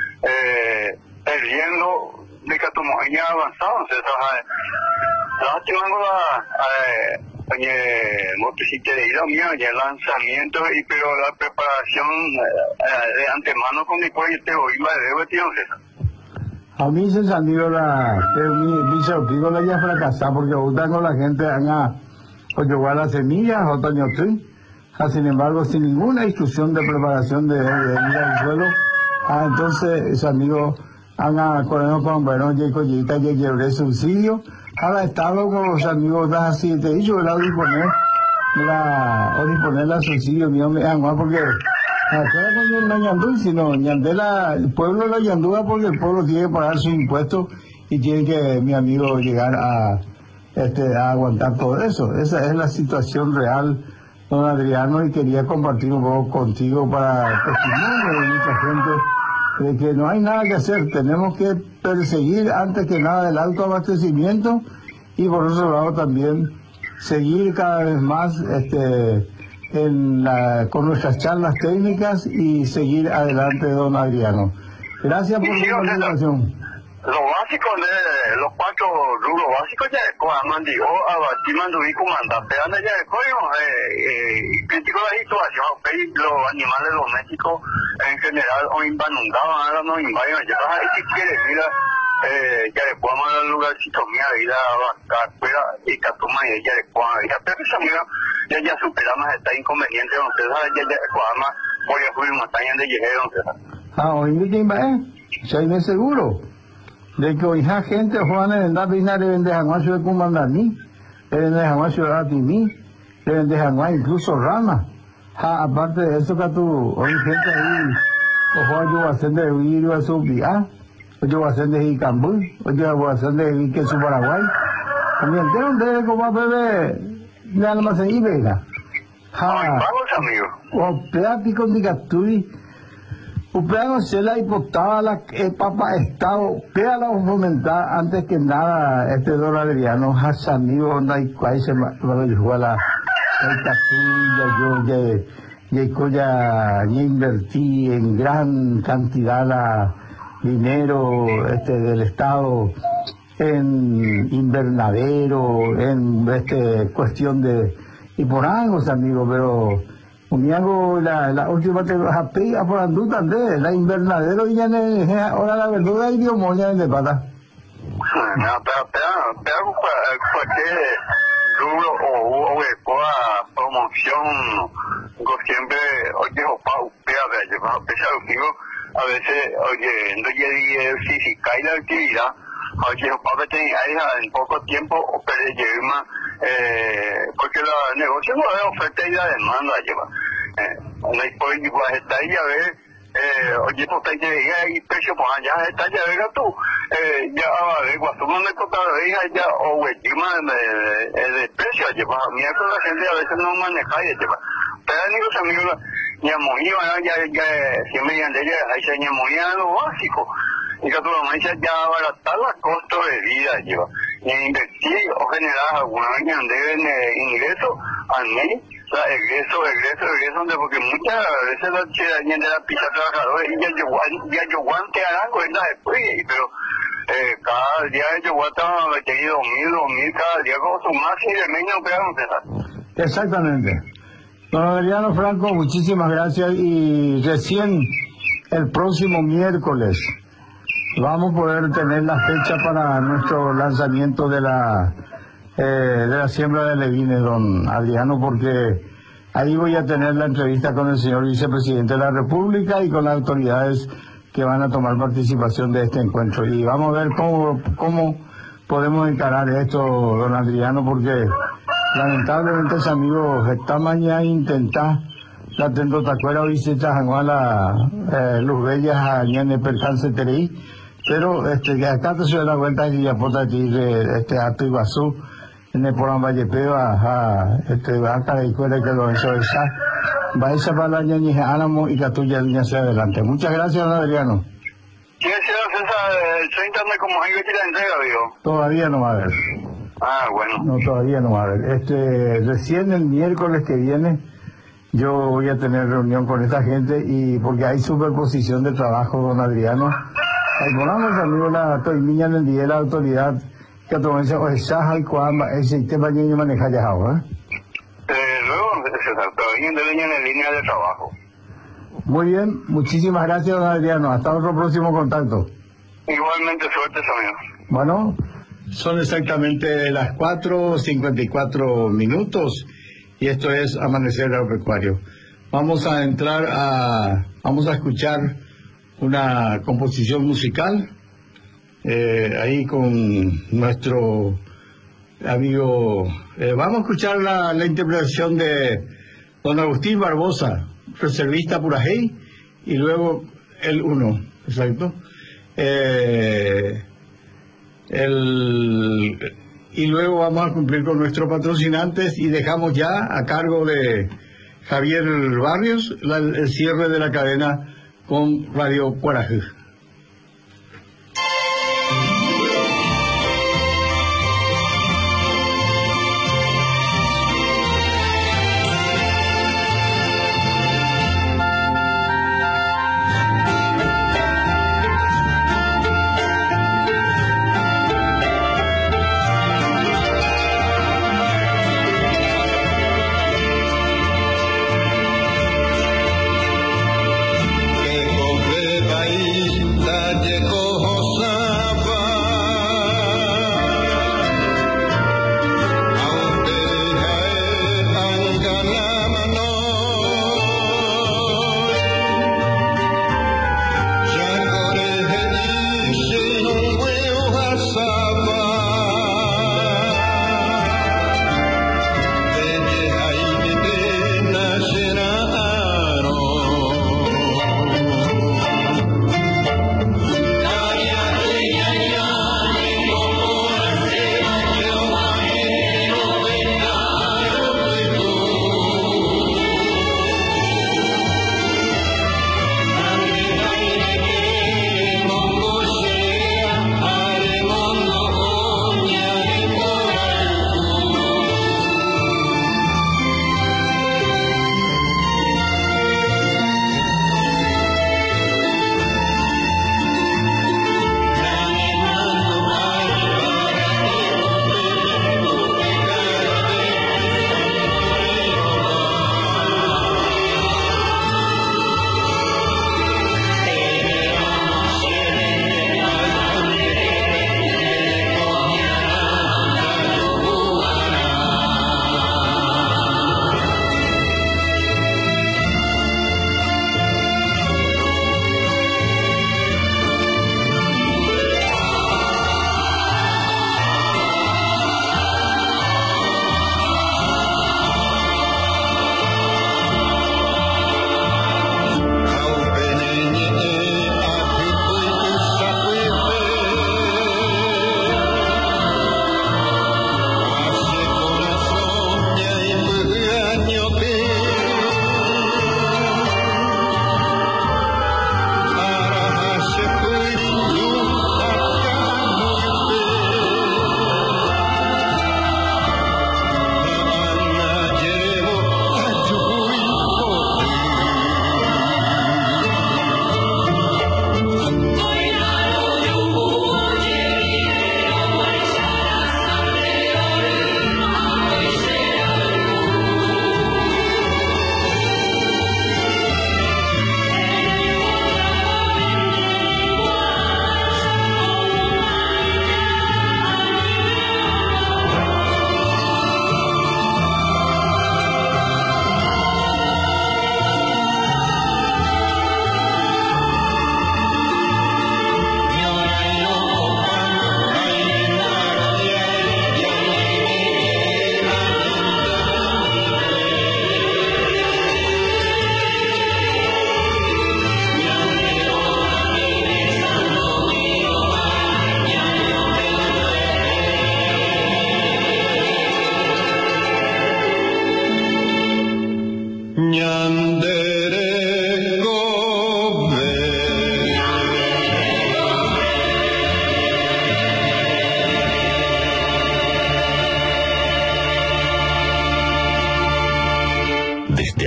perdiendo de que tu ya avanzado entonces la el lanzamiento y pero la preparación de antemano con mi pollo te voy a a mí se salió mi sortigo la ya fracasada porque con la gente o llevar las semillas o sin embargo sin ninguna instrucción de preparación de ir al suelo entonces ese amigo con bueno collita llevé subsidio ahora estado con los amigos así te dicho la disponer la subsidio mío porque acá con la ñandú sino ñandela el pueblo la ñandúa porque el pueblo tiene que pagar su impuesto y tiene que mi amigo llegar a aguantar todo eso. Esa es la situación real, don Adriano, y quería compartir un poco contigo para testimonio de mucha gente de que no hay nada que hacer, tenemos que perseguir antes que nada el autoabastecimiento y por otro lado también seguir cada vez más con nuestras charlas técnicas y seguir adelante, don Adriano. Gracias por la participación. Lo básico de los 4 rubros básicos ya es mandigo, abatir, manduí, comandar, pero ya es crítico la situación, los animales domésticos en general o inundaban, ahora no invaden, ya si quiere, mira, ya le podemos dar lugarcito, mira, vida, vaca, y catuma, y ya le podemos, pero esa mira, ya superamos esta inconveniente, entonces ya le podemos, por el juicio, montaña de lleguero, entonces. Hoy me ya no es seguro. De que hoy la gente Juan en la pina le vende jamacho de Cumandaní, le vende jamacho de Atimí, le vende jamacho incluso ramas. Aparte de eso que tú, hoy gente ahí, ojo yo voy a hacer de Huirio a Subia, o yo voy a hacer de Icambú, o yo voy a hacer de Iquesu Paraguay. También tengo de como a beber de almacén y vega. Vamos amigo. O plático de Gaturi. Upeano se la hipotaba la papa estado, pega la fomentar antes que nada don Adriano, Hasamigo, onda y cuál se me dijo la yo ya invertí en gran cantidad dinero del Estado en invernadero, en cuestión de, y por algo, amigos, pero Uniago la última te japea por anduta de la invernadero y ya ahora la verdura y dio moña de pata. No, pero cualquier rubro o promoción, siempre, oye, a veces, oye, no llegué si cae la actividad, oye, en poco tiempo, porque los negocios no hay oferta y la demanda lleva. No hay por está ahí a ver, oye, no está ahí precio por allá, está ya verga tú, ya a ver, cuando uno me contaba ya, o de precio lleva, mira que la gente a veces no maneja y lleva. Pero amigos, ya siempre ahí se ñamoía lo básico. Y que tú ya abaratar los costos de vida lleva. Y invertir o generar alguna deben ingresos al mes, egreso, porque muchas veces la gente de la pizza trabajadores y ya yo guante harán cuenta después, pero cada día yo guante tenido 2.000, cada día con su más y de menos pegan. Exactamente. Don Adriano Franco, muchísimas gracias y recién el próximo miércoles vamos a poder tener la fecha para nuestro lanzamiento de la siembra de levines, don Adriano, porque ahí voy a tener la entrevista con el señor vicepresidente de la República y con las autoridades que van a tomar participación de este encuentro. Y vamos a ver cómo podemos encarar esto, don Adriano, porque lamentablemente ese amigo esta mañana intenta la tendotacuera visita a Luz Bellas a Ñane Percance Tereí, pero acá te suele la vuelta y ya por ti acto Iguazú en el programa Vallepeo a acá de escuela que lo hizo esa va esa para la Ñañez Álamo y que tuya línea hacia adelante. Muchas gracias, don Adriano. ¿Quién será César? El 30 me como hay que la entrega, digo. Todavía no va a haber. Ah, bueno. No, todavía no va a haber. Recién el miércoles que viene yo voy a tener reunión con esta gente y porque hay superposición de trabajo, don Adriano. Hay ponamos amigos la toimiña en el día de la autoridad que a todo eso es saja y cuamba ese tema yo maneja ya ahora. Luego todavía en línea de trabajo. Muy bien, muchísimas gracias, don Adriano. Hasta otro próximo contacto. Igualmente, suerte, amigo. Bueno. Son exactamente las 4:54 y esto es Amanecer Agropecuario. Vamos a escuchar una composición musical ahí con nuestro amigo. Vamos a escuchar la interpretación de don Agustín Barbosa, reservista Purajey, y luego el 1, exacto. Y luego vamos a cumplir con nuestros patrocinantes y dejamos ya a cargo de Javier Barrios el cierre de la cadena con Radio Cuarajú. País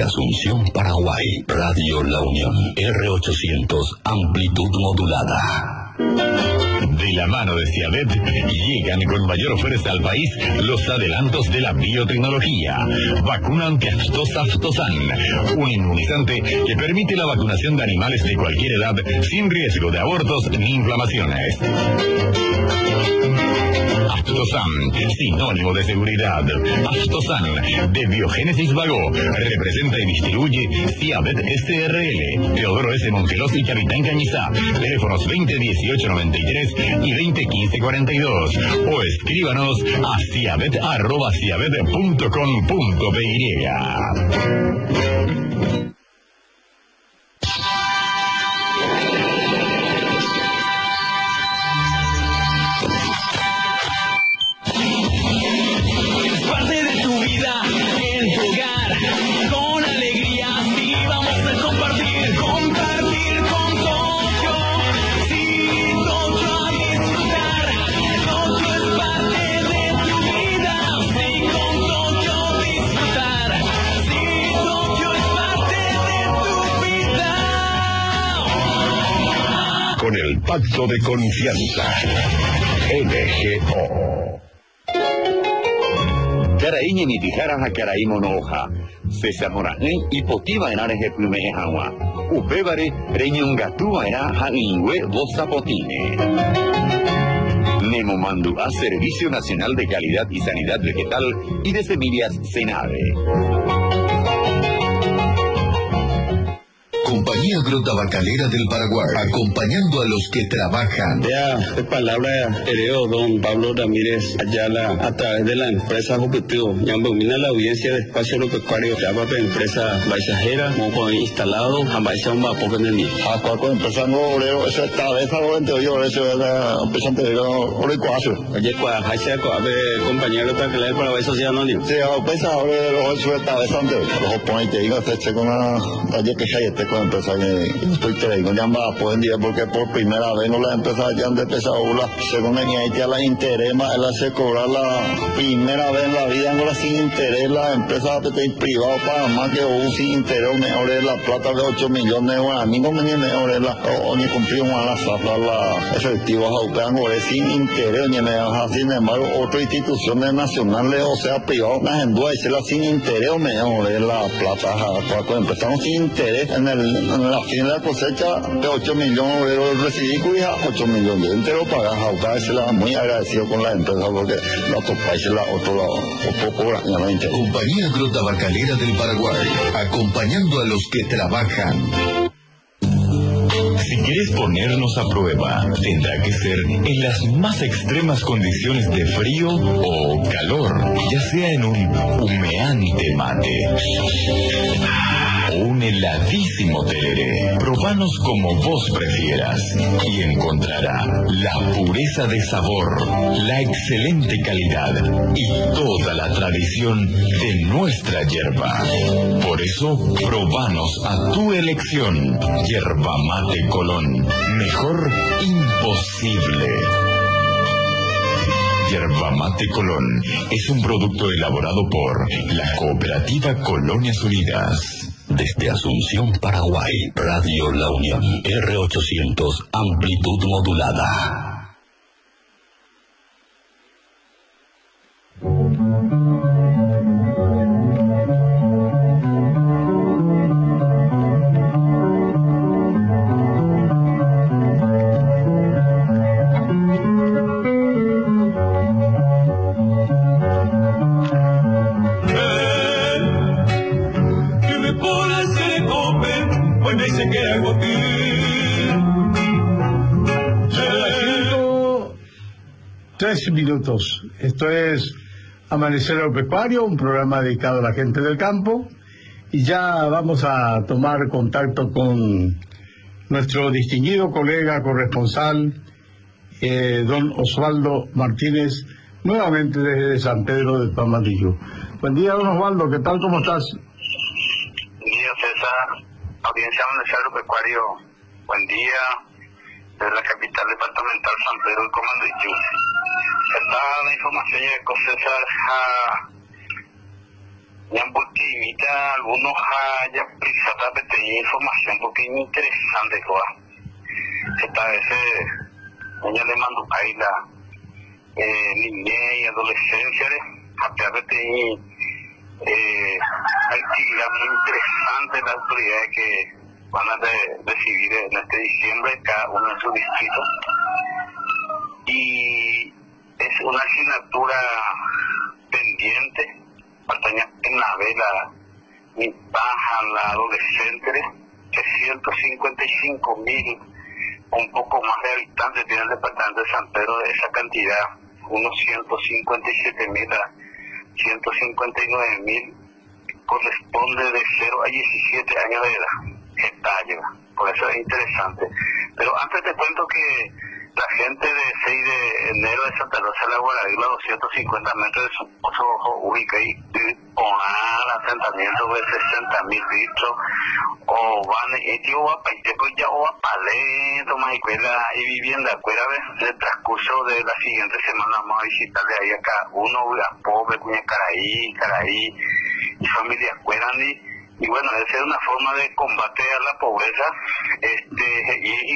Desde Asunción, Paraguay, Radio La Unión, R800, amplitud modulada. De la mano de Ciavet llegan con mayor fuerza al país los adelantos de la biotecnología. Vacuna anti-aftosan, un inmunizante que permite la vacunación de animales de cualquier edad sin riesgo de abortos ni inflamaciones. Aftosan, sinónimo de seguridad. Aftosan, de Biogénesis Vago, representa y distribuye Ciavet SRL, Teodoro S. Mongelos y Capitán Cañizá. Teléfonos 2018-93 y 2015-42. O escríbanos a ciavet@ciavet.com.py. Pacto de confianza. NGO. Caraíña ni tijaras a caraímo noja. César Morán y potiva en ares de plume agua. Upébare reñón gatúa era jaingüe bosa potine. Nemo Mandu a Servicio Nacional de Calidad y Sanidad Vegetal y de Semillas Senave. Compañía Agrotabacalera del Paraguay, acompañando a los que trabajan. Ya, de palabra hereo don Pablo Ramírez Ayala, a través de la empresa Jupiteo, ya domina la audiencia de espacio agropecuario, ya para empresa baisajera, como instalado, a baisa un vapor en el niño. A cualquier empresa no obrero, eso está, esa obviamente yo, eso es la empresa anterior, orecuacio. Oye, hace compañía Agrotabacalera del Paraguay Sociedad Anónima. Sí, a pesar de los suelta de Santo, los oponentes, digo, se con una, ayer que hay este con empresa que estoy trayendo ya va pueden día porque por primera vez no las empresas ya han empezado según venía ya la interés más él hace cobrar la primera vez en la vida no la sin interés la empresa privada para más que sin interés mejor es la plata de 8 millones bueno a mí no me mejor es la o ni cumplir una zafra la efectiva sin interés ni sin embargo otras instituciones nacionales o sea privadas las enduas y la sin interés o mejor es la plata cuando empezamos sin interés en la fin de la cosecha de 8 millones de euros recibí cuya 8 millones de entero pagas a se la muy agradecido con la empresa porque la otro país la otro lado o poco grandemente. Compañía Agrotabacalera del Paraguay, acompañando a los que trabajan. Si quieres ponernos a prueba, tendrá que ser en las más extremas condiciones de frío o calor, ya sea en un humeante mate o un heladísimo tereré. Probanos como vos prefieras y encontrará la pureza de sabor, la excelente calidad y toda la tradición de nuestra yerba. Por eso, probanos a tu elección. Yerba Mate Colón. Mejor imposible. Yerba Mate Colón es un producto elaborado por la Cooperativa Colonias Unidas. Desde Asunción, Paraguay, Radio La Unión, R800, amplitud modulada. Minutos. Esto es Amanecer Agropecuario, un programa dedicado a la gente del campo. Y ya vamos a tomar contacto con nuestro distinguido colega corresponsal, don Osvaldo Martínez, nuevamente desde San Pedro del Palmarillo. Buen día, don Osvaldo, ¿qué tal? ¿Cómo estás? Buen día, César. Audiencia Amanecer Agropecuario. Buen día. Desde la capital departamental San Pedro del Comando y Esta la información de César porque imita algunos ya prisata pequeña información porque es interesante cosa. Esta vez ella le mandó ahí la niñez y adolescencia a través de actividad muy interesante de las autoridades que van a recibir en este diciembre cada uno de sus distritos. Y es una asignatura pendiente, faltaña en la vela, mi baja la adolescente, 355.000, un poco más de habitantes tiene el departamento de San Pedro, de esa cantidad, unos 157.000 a 159.000, corresponde de 0 a 17 años de edad, etario, por eso es interesante. Pero antes te cuento que la gente de 6 de enero de Santa Rosa de la Guaravilla, 250 metros de su pozo ubica y con asentamiento de 60.000 litros, o van ya o a palento, más escuela y vivienda, acuerda en el transcurso de la siguiente semana vamos a visitarle ahí acá uno, a pobre, cuña Caraí, y familia acuerdan y bueno, esa es una forma de combate a la pobreza, y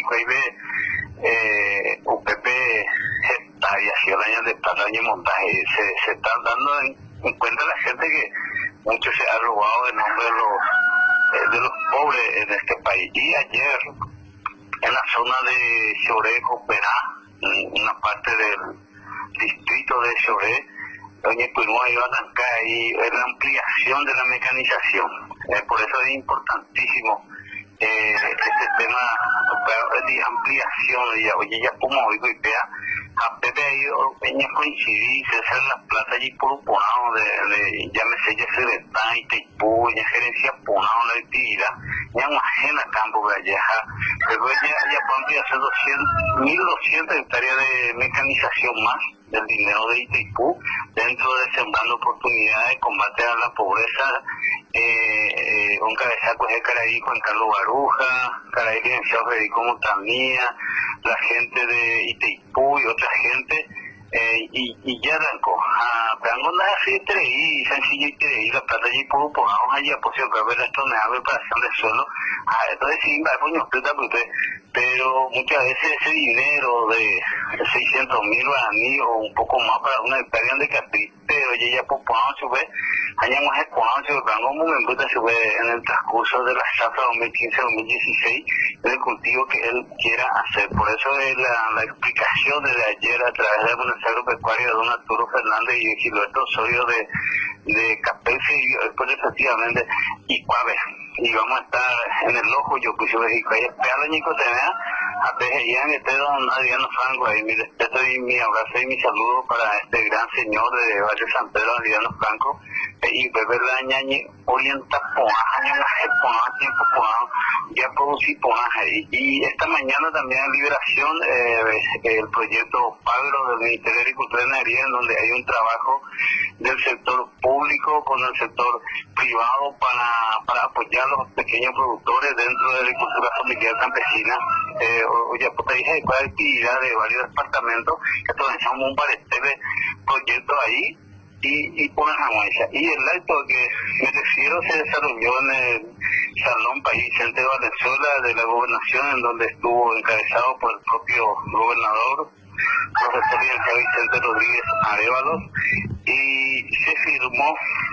UPP variación años de plataña y montaje, se están dando en cuenta la gente que mucho se ha robado en nombre de los pobres en este país. Y ayer, en la zona de Choré, Coperá, una parte del distrito de Choré, doña Cuimua iba a arrancar ahí la ampliación de la mecanización. Por eso es importantísimo este tema de ampliación, oye, ya como digo y vea, a Pepe ha ido peña coincidir, César Las Plata allí por un ponado de llámese ya Secretán y Teipú, ya gerencia ponado la actividad, ya una ajena campo de allá, pero ya podría hacer 1.200 hectáreas de mecanización más del dinero de Itaipú, dentro de Sembrando Oportunidades de Combate a la Pobreza, un cabezaco de Caraí, Juan Carlos Baruja, Caraí licenciado Federico Montanía, la gente de Itaipú y otra gente, y ya arrancó. Pero no es así, treí, sencillo y treí, la plata allí por ponamos allá, por si acá ver esto me da preparación de suelo, entonces sí, va a poner usted, pero muchas veces ese dinero de 600.000 guaraní o un poco más para una hectárea de capricho, pero ya por ponamos su vez, hayamos exponado su rango momento se ve en el transcurso de la zafra 2015-2016 del cultivo que él quiera hacer. Por eso es la explicación desde ayer a través de Buenos Agropecuario de don Arturo Fernández y de Gilberto Osorio de Capelce y después efectivamente y Cuave. Y vamos a estar en el ojo, yo puse México ahí, espera Nico Tenea, a Pejeyan, don Adriano Franco, ahí mi respeto y mi abrazo y mi saludo para este gran señor de Valle San Pedro, Adriano Franco, y Pepe Lañañi, orienta ponaje, tiempo ponado, ya producí ponaje, y esta mañana también en Liberación, el proyecto Pagro del Ministerio de Agricultura y Ganadería, en donde hay un trabajo del sector público con el sector privado para apoyar a los pequeños productores dentro de la agricultura familiar campesina. Ya pues te dije cuál es la actividad de varios departamentos que comenzamos un parecer de proyectos ahí y por la muestra. Y el acto que me refiero se desarrolló en el Salón País Vicente de Valenzuela de la Gobernación, en donde estuvo encabezado por el propio gobernador, profesor licenciado Vicente Rodríguez Arévalos, y se firmó,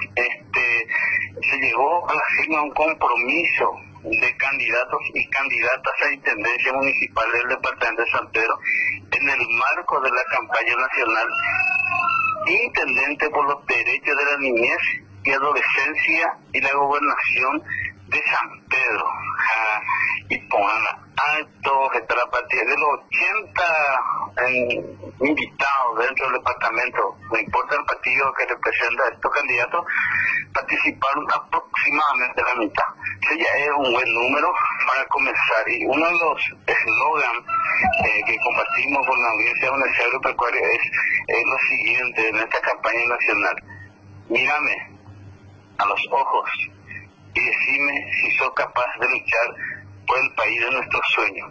se llegó a la firma de un compromiso de candidatos y candidatas a Intendencia Municipal del Departamento de San Pedro en el marco de la campaña nacional Intendente por los Derechos de la Niñez y Adolescencia y la Gobernación de San Pedro. Y pongan alto, está la partida de los 80 invitados dentro del departamento, no importa el partido que representa a estos candidatos, participaron aproximadamente la mitad. Ese ya es un buen número para comenzar. Y uno de los eslogans que compartimos con la audiencia de Universidad Agropecuaria es lo siguiente en esta campaña nacional: mírame a los ojos y decime si sos capaz de luchar por el país de nuestros sueños.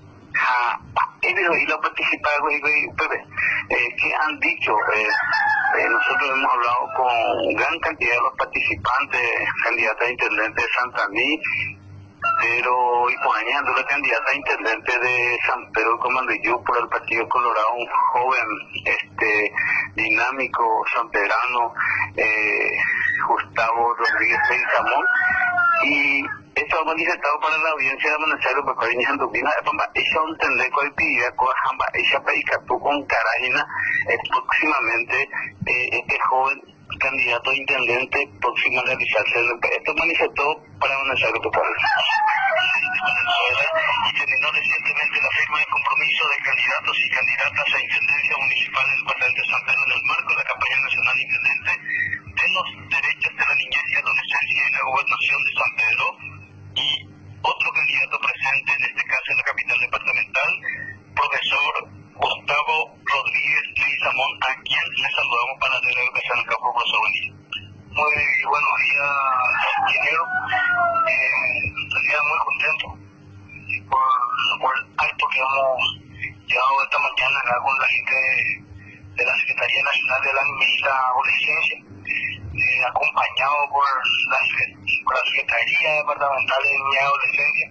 Y lo participado que han dicho nosotros hemos hablado con gran cantidad de los participantes, candidatas a intendente de Santaní, pero Ipoaña, la candidata a intendente de San Pedro de Comandillú por el Partido Colorado, un joven dinámico sanpedrano, Gustavo Rodríguez Leguizamón, y esto ha manifestado para la audiencia de Buenos Aires, porque hay gente que ella entender que pide cosas, ella pedica tú con carajina, próximamente este joven candidato a intendente próximo a realizarse. Esto manifestó para Buenos Aires, y terminó recientemente la firma de compromiso de candidatos y candidatas a intendencia municipal del departamento de San Pedro en el marco de la campaña nacional intendente de los derechos de la niñez y adolescencia en la gobernación de San Pedro, y otro candidato presente, en este caso en la capital departamental, profesor Gustavo Rodríguez Leguizamón, a quien le saludamos para hacer la educación en campo, profesor. Muy buenos días, ingeniero. Estaría muy contento por el acto que hemos llevado esta mañana acá con la gente de la Secretaría Nacional de la Niñez y la Adolescencia, acompañado por la Secretaría Departamental de Niñez y Adolescencia.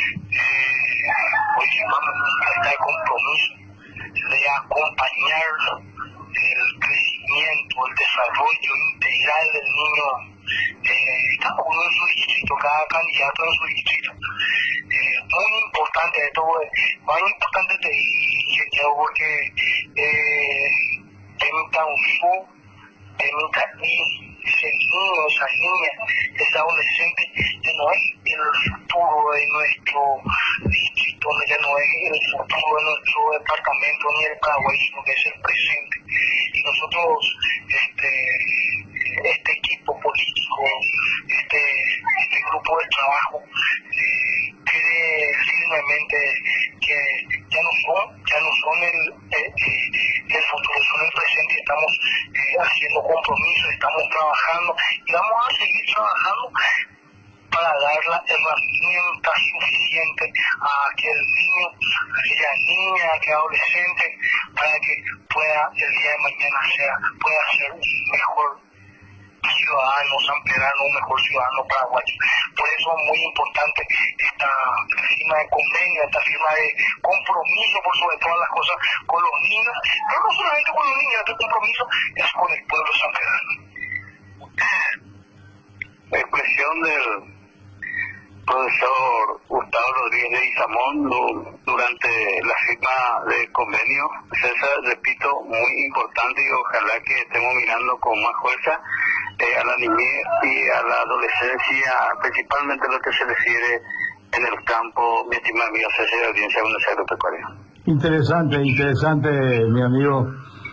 Hoy vamos a un acta de compromiso de acompañar el crecimiento, el desarrollo integral del niño, cada uno en su distrito, cada candidato en su distrito. Muy importante esto, más importante te dije, porque ese niño, esa niña, ese adolescente, ya no es el futuro de nuestro distrito, ya no es el futuro de nuestro departamento ni el Paraguay, sino que es el presente. Y nosotros, este equipo político, este grupo de trabajo, cree firmemente que ya no son el futuro, son el presente, y estamos haciendo compromisos, estamos trabajando y vamos a seguir trabajando para dar la herramienta suficiente a aquel niño, a aquella niña, a aquel adolescente, para que pueda el día de mañana pueda ser un mejor ciudadano sanpedrano, un mejor ciudadano paraguayo. Por eso es muy importante esta firma de convenio, esta firma de compromiso, por sobre todas las cosas, con los niños, pero no solamente con los niños, este compromiso es con el pueblo sanpedrano. La expresión del profesor Gustavo Rodríguez Leguizamón durante la firma del convenio, César, repito, muy importante, y ojalá que estemos mirando con más fuerza a la niñez y a la adolescencia, principalmente lo que se refiere en el campo, mi estimado amigo César, de Audiencia de Buenos Aires Agropecuaria. Interesante, mi amigo.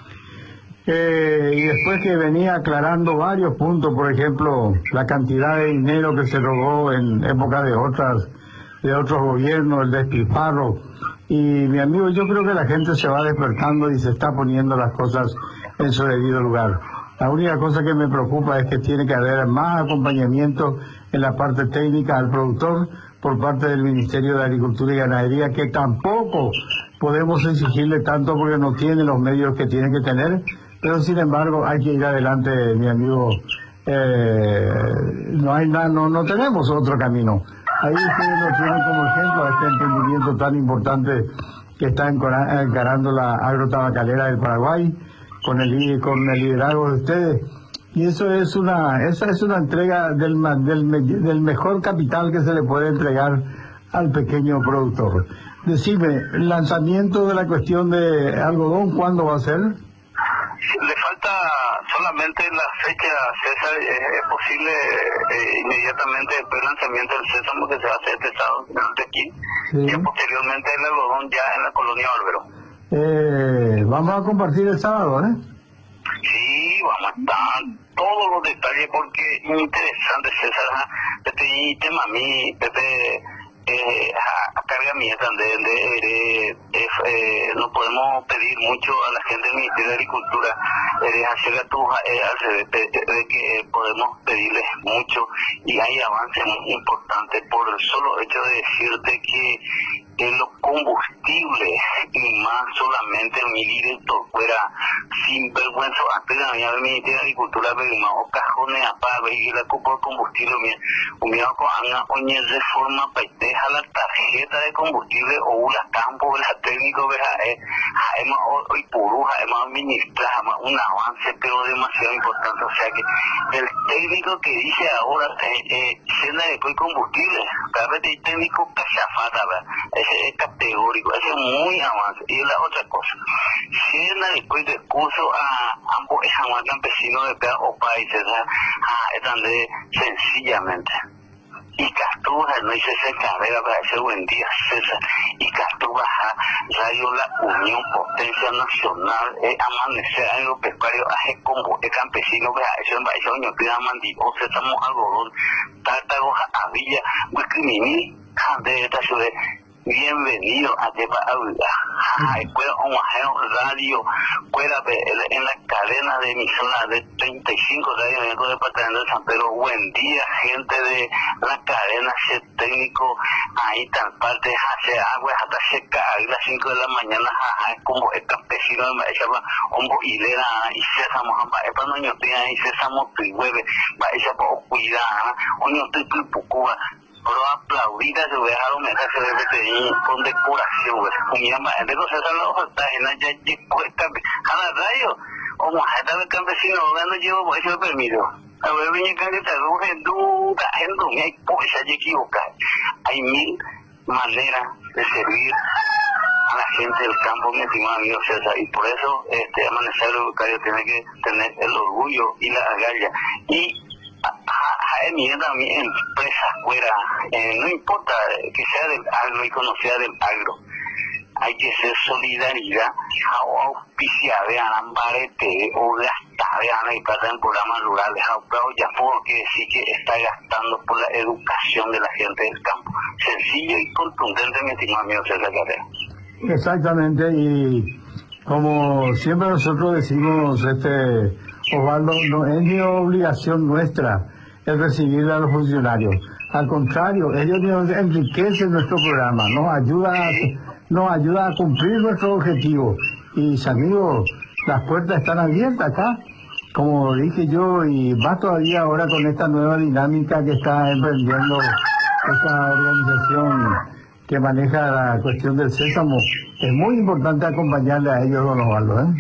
Y después que venía aclarando varios puntos, por ejemplo, la cantidad de dinero que se robó en época de otros gobiernos, el despilfarro. Y mi amigo, yo creo que la gente se va despertando y se está poniendo las cosas en su debido lugar. La única cosa que me preocupa es que tiene que haber más acompañamiento en la parte técnica al productor por parte del Ministerio de Agricultura y Ganadería, que tampoco podemos exigirle tanto porque no tiene los medios que tiene que tener, pero sin embargo hay que ir adelante, mi amigo. No tenemos otro camino. Ahí ustedes lo tienen como ejemplo a este emprendimiento tan importante que está encarando la agrotabacalera del Paraguay con el liderazgo de ustedes. Y esa es una entrega del mejor capital que se le puede entregar al pequeño productor. Decime, el lanzamiento de la cuestión de algodón, ¿cuándo va a ser? Le falta solamente la fecha, César. Es posible inmediatamente después del lanzamiento del sésamo, que se va a hacer este sábado de aquí, y posteriormente el algodón ya en la colonia Olvero. Vamos a compartir el sábado, ¿eh? Sí, vamos a estar todos los detalles, porque es muy interesante, César. Este tema a mí, a carga mía también, no podemos pedir mucho a la gente del Ministerio de Agricultura, hacer la tuja, de que podemos pedirles mucho, y hay avances muy importantes por el solo hecho de decirte que los combustibles combustible y más solamente mi director fuera sin vergüenza antes de la Ministerio de Agricultura pero más o cajones a pago y la copa de combustible unido con una oña de forma paiteja la tarjeta de combustible o la campo la técnico además hoy puro además ministra un avance pero demasiado importante, o sea que el técnico que dice ahora cena después combustible cada vez el técnico cachafata ese es categórico, ese es muy avance. Y la otra cosa, cena después del curso a ambos campesinos de cada o países están de sencillamente y Castuja no hice esa carrera para ese buen día César y Castuja radio la Unión Potencia Nacional amanecer agropecuario como el campesino para eso en Baixón yo pido mandibos estamos algodón tártagos avilla huicrimini de esta ciudad bienvenido a Lleva Escuela Radio Escuela en la cadena de emisoras de 35 radios en el departamento de San Pedro. Buen día, gente de la cadena, ese técnico ahí tan parte hace agua hasta seca a las 5 de la mañana como el campesino de Maechapa, Hombo Hilera y Césamo Epa no yo tenía ahí Césamo Trihueve, Maechapa o cuidada, Oño Tripucuba. Pero aplaudida se dejaron meterse de con decoración, güey. Mi mamá, entonces esa la oferta, ya llegó el cambio. A la radio, como está el campesino, no llevo por eso permiso. A ver, venía que te arroje nunca, gente, hay pues hay equivocado. Hay mil maneras de servir a la gente del campo, mi estimado amigo César, y por eso Amanecer Agropecuario tiene que tener el orgullo y la agallas. Y mi empresa fuera, no importa que sea del agro y conocida del agro, hay que ser solidaridad o auspiciar de Anambarete o de hasta de Ana y plata en programas rurales, ya porque decir que está gastando por la educación de la gente del campo. Sencillo y contundente, mi estimado amigo César Carrera. Exactamente, y como siempre nosotros decimos, Osvaldo, no es ni obligación nuestra el recibir a los funcionarios. Al contrario, ellos nos enriquecen nuestro programa, nos ayuda a cumplir nuestro objetivo. Y amigos, las puertas están abiertas acá, como dije yo, y más todavía ahora con esta nueva dinámica que está emprendiendo esta organización que maneja la cuestión del sésamo. Es muy importante acompañarle a ellos, don Osvaldo,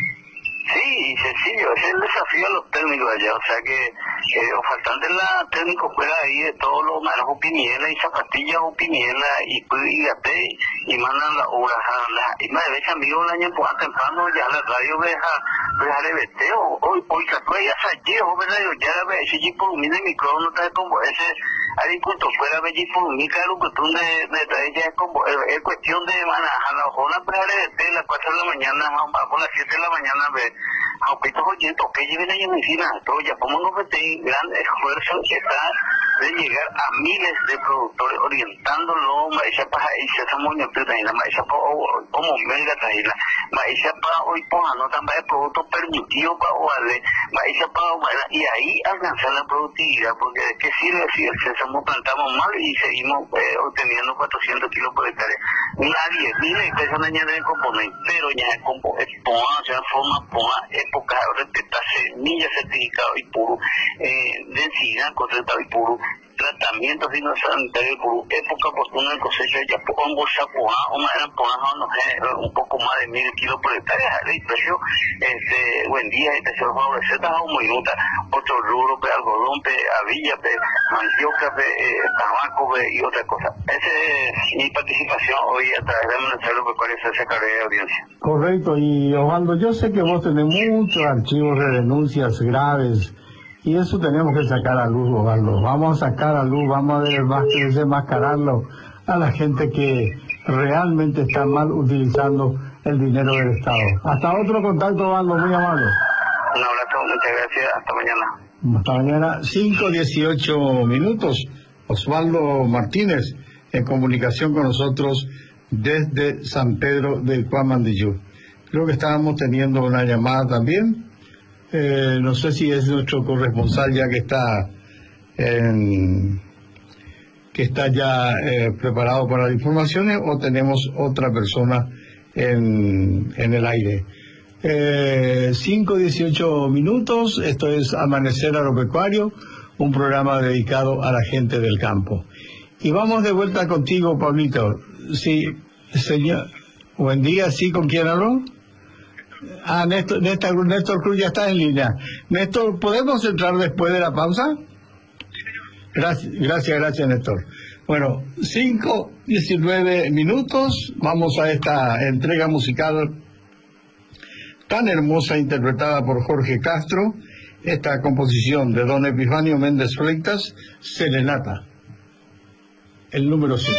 Sí, sencillo, ese es el desafío a los técnicos allá, o sea que faltante la técnico fuera ahí de todos los manos Piniela y zapatillas Piniela y cuídate y mandan la hora y más de vez amigos el año pues temprano ya la radio deja de veteo hoy sacó ya sallejo verdad ya la vez si por mí de micrófono está como ese agricultor fuera de por mí claro cuestión de traer ya es como es cuestión de manejar la hora pues de las 4 de la mañana por las 7 de la mañana aunque todos oyentes que lleven ahí en medicina todo ya como no un gran esfuerzo que está de llegar a miles de productores orientándolo maíza para esa samoña plena maíza como melga traíla maíza para hoy poja no también productos permitidos para darle maíza para y ahí alcanzar la productividad porque de qué sirve si el sésamo plantamos mal y seguimos obteniendo 400 kilos por hectárea nadie mire que eso no añade el componente pero ya es poja o sea forma poja época respeta semillas certificado y puro densidad contratado y puro tratamiento sanitario por época oportuna de cosecha ya con bolsa poja o más eran pojas un poco más de 1000 kilos por hectárea el precio buen día y precio favoreceta o muy nota otro rubro algodón avilla mandioca tabaco y otra cosa esa es mi participación hoy a través de Amanecer Agropecuario esa carrera de audiencia. Correcto, y Osvaldo, yo sé que vos tenés muchos archivos de denuncias graves y eso tenemos que sacar a luz, Osvaldo. Vamos a sacar a luz, vamos a desenmascararlo a la gente que realmente está mal utilizando el dinero del Estado. Hasta otro contacto, Osvaldo, muy amable. Un abrazo, muchas gracias, hasta mañana. Hasta mañana. 5:18 minutos. Osvaldo Martínez en comunicación con nosotros desde San Pedro del Cuamandillú. Creo que estábamos teniendo una llamada también. No sé si es nuestro corresponsal ya que está en que está ya preparado para las informaciones, o tenemos otra persona en el aire. 5:18 minutos, esto es Amanecer Agropecuario, un programa dedicado a la gente del campo. Y vamos de vuelta contigo, Pablito. Sí, señor. Buen día, ¿sí? ¿Con quién habló? Néstor Cruz ya está en línea. Néstor, ¿podemos entrar después de la pausa? Gracias, Néstor. Bueno, 5:19 minutos, vamos a esta entrega musical tan hermosa interpretada por Jorge Castro, esta composición de don Epifanio Méndez Fleitas, Serenata, el número 5.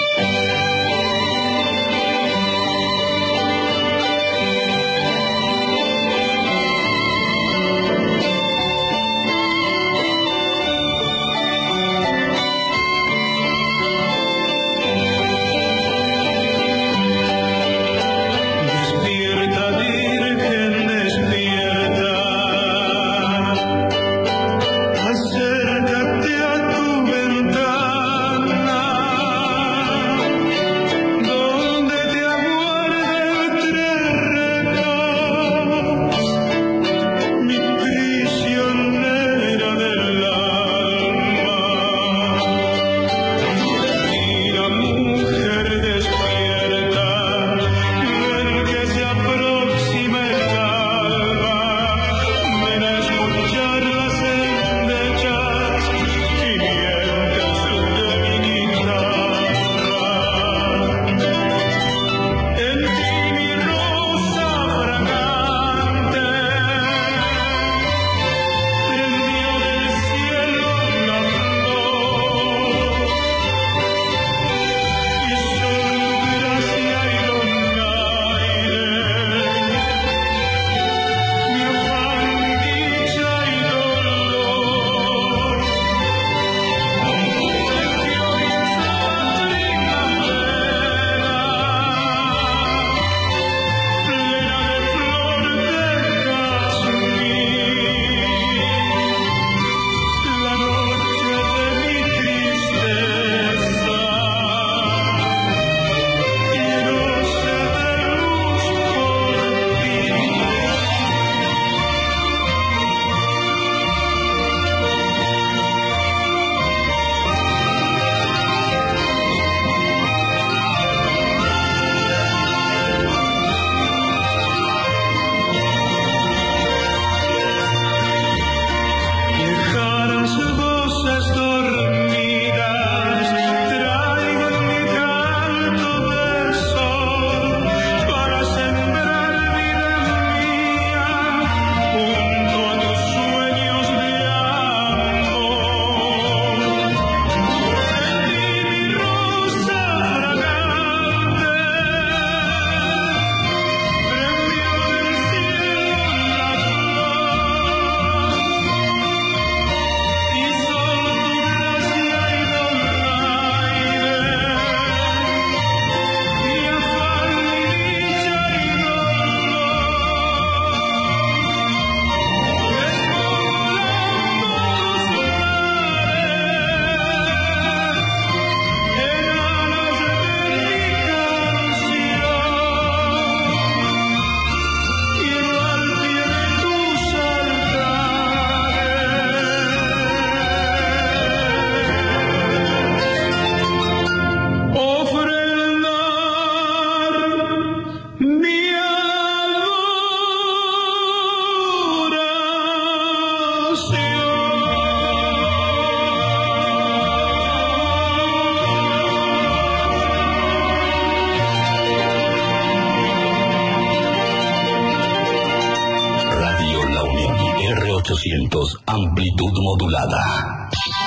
Amplitud modulada.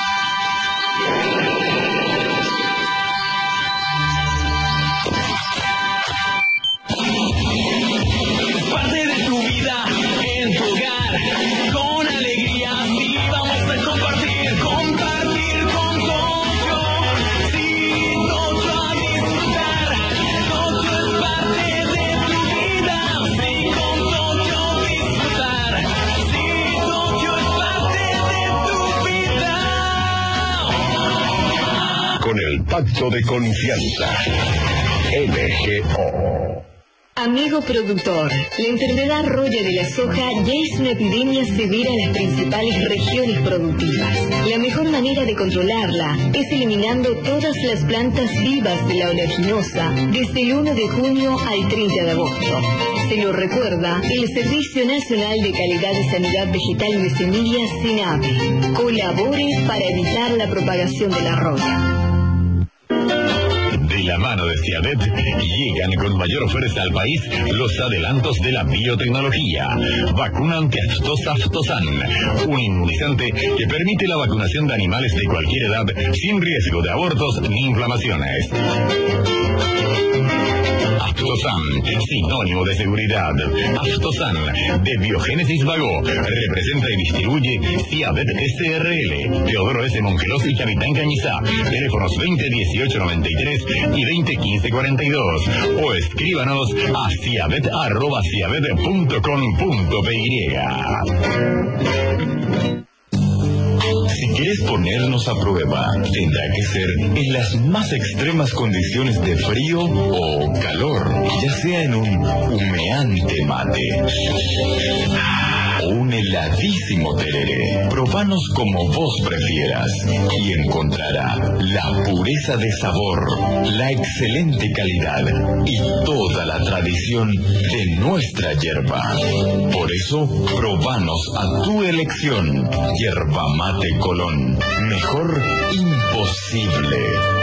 Parte de tu vida en tu hogar, con alegría, sí, vamos a compartir con Tocho. Sí, Tocho a disfrutar, Tocho es parte de tu vida, sí, con Tocho disfrutar, sí, Tocho es parte de tu vida. pacto de confianza. MGO. Amigo productor, la enfermedad roya de la soja ya es una epidemia severa en las principales regiones productivas. La mejor manera de controlarla es eliminando todas las plantas vivas de la oleaginosa desde el 1 de junio al 30 de agosto. Se lo recuerda el Servicio Nacional de Calidad y Sanidad Vegetal y de Semillas, SENAVE. Colabore para evitar la propagación de la roya. De la mano de Ciavet, llegan con mayor fuerza al país los adelantos de la biotecnología. Vacuna antiaftosa Aftosan, un inmunizante que permite la vacunación de animales de cualquier edad sin riesgo de abortos ni inflamaciones. Aftosan, sinónimo de seguridad. Aftosan, de Biogénesis Vago, representa y distribuye Ciavet SRL, Teodoro S. Mongelos y Capitán Cañizá. Teléfonos 2018-93 y 2015-42. O escríbanos a ciavet@ciavet.com.py. Si quieres ponernos a prueba, tendrá que ser en las más extremas condiciones de frío o calor, ya sea en un humeante mate o un heladísimo tereré. Probanos como vos prefieras y encontrará la pureza de sabor, la excelente calidad y toda la tradición de nuestra yerba. Por eso, probanos a tu elección. Yerba Mate Colón. Mejor imposible.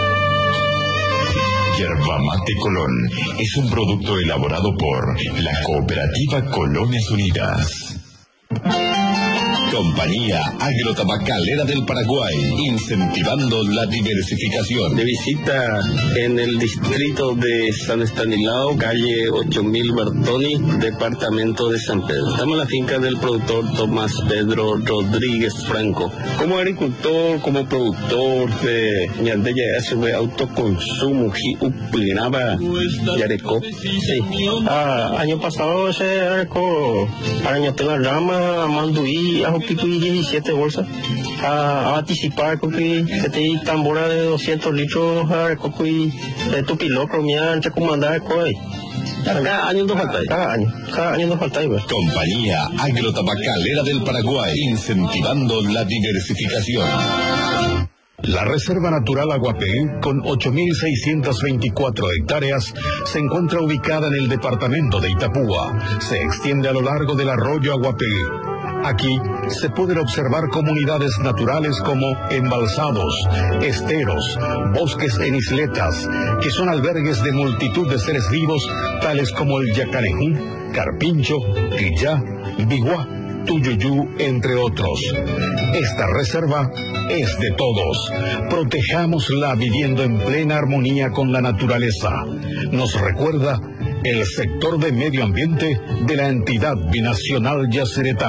Yerba Mate Colón es un producto elaborado por la Cooperativa Colones Unidas. Compañía Agrotabacalera del Paraguay, incentivando la diversificación. De visita en el distrito de San Estanislao, calle 8000 Bertoni, departamento de San Pedro. Estamos en la finca del productor Tomás Pedro Rodríguez Franco. Como agricultor, como productor de ñandeya de autoconsumo, uplinaba yareco. Sí. Año pasado se areco arañate la rama, manduí, ajo picuí 17 bolsas. A anticipar que te tambora de 200 litros arecocuí de tu piloto, mía, entre comandar coi. Cada año nos falta. Cada año nos falta. Compañía Agrotabacalera del Paraguay, incentivando la diversificación. La Reserva Natural Aguapé, con 8.624 hectáreas, se encuentra ubicada en el departamento de Itapúa. Se extiende a lo largo del arroyo Aguapé. Aquí se pueden observar comunidades naturales como embalsados, esteros, bosques en isletas, que son albergues de multitud de seres vivos, tales como el yacarejú, carpincho, quillá, biguá, tuyuyú, entre otros. Esta reserva es de todos. Protejámosla viviendo en plena armonía con la naturaleza. Nos recuerda el sector de medio ambiente de la entidad binacional Yacyretá.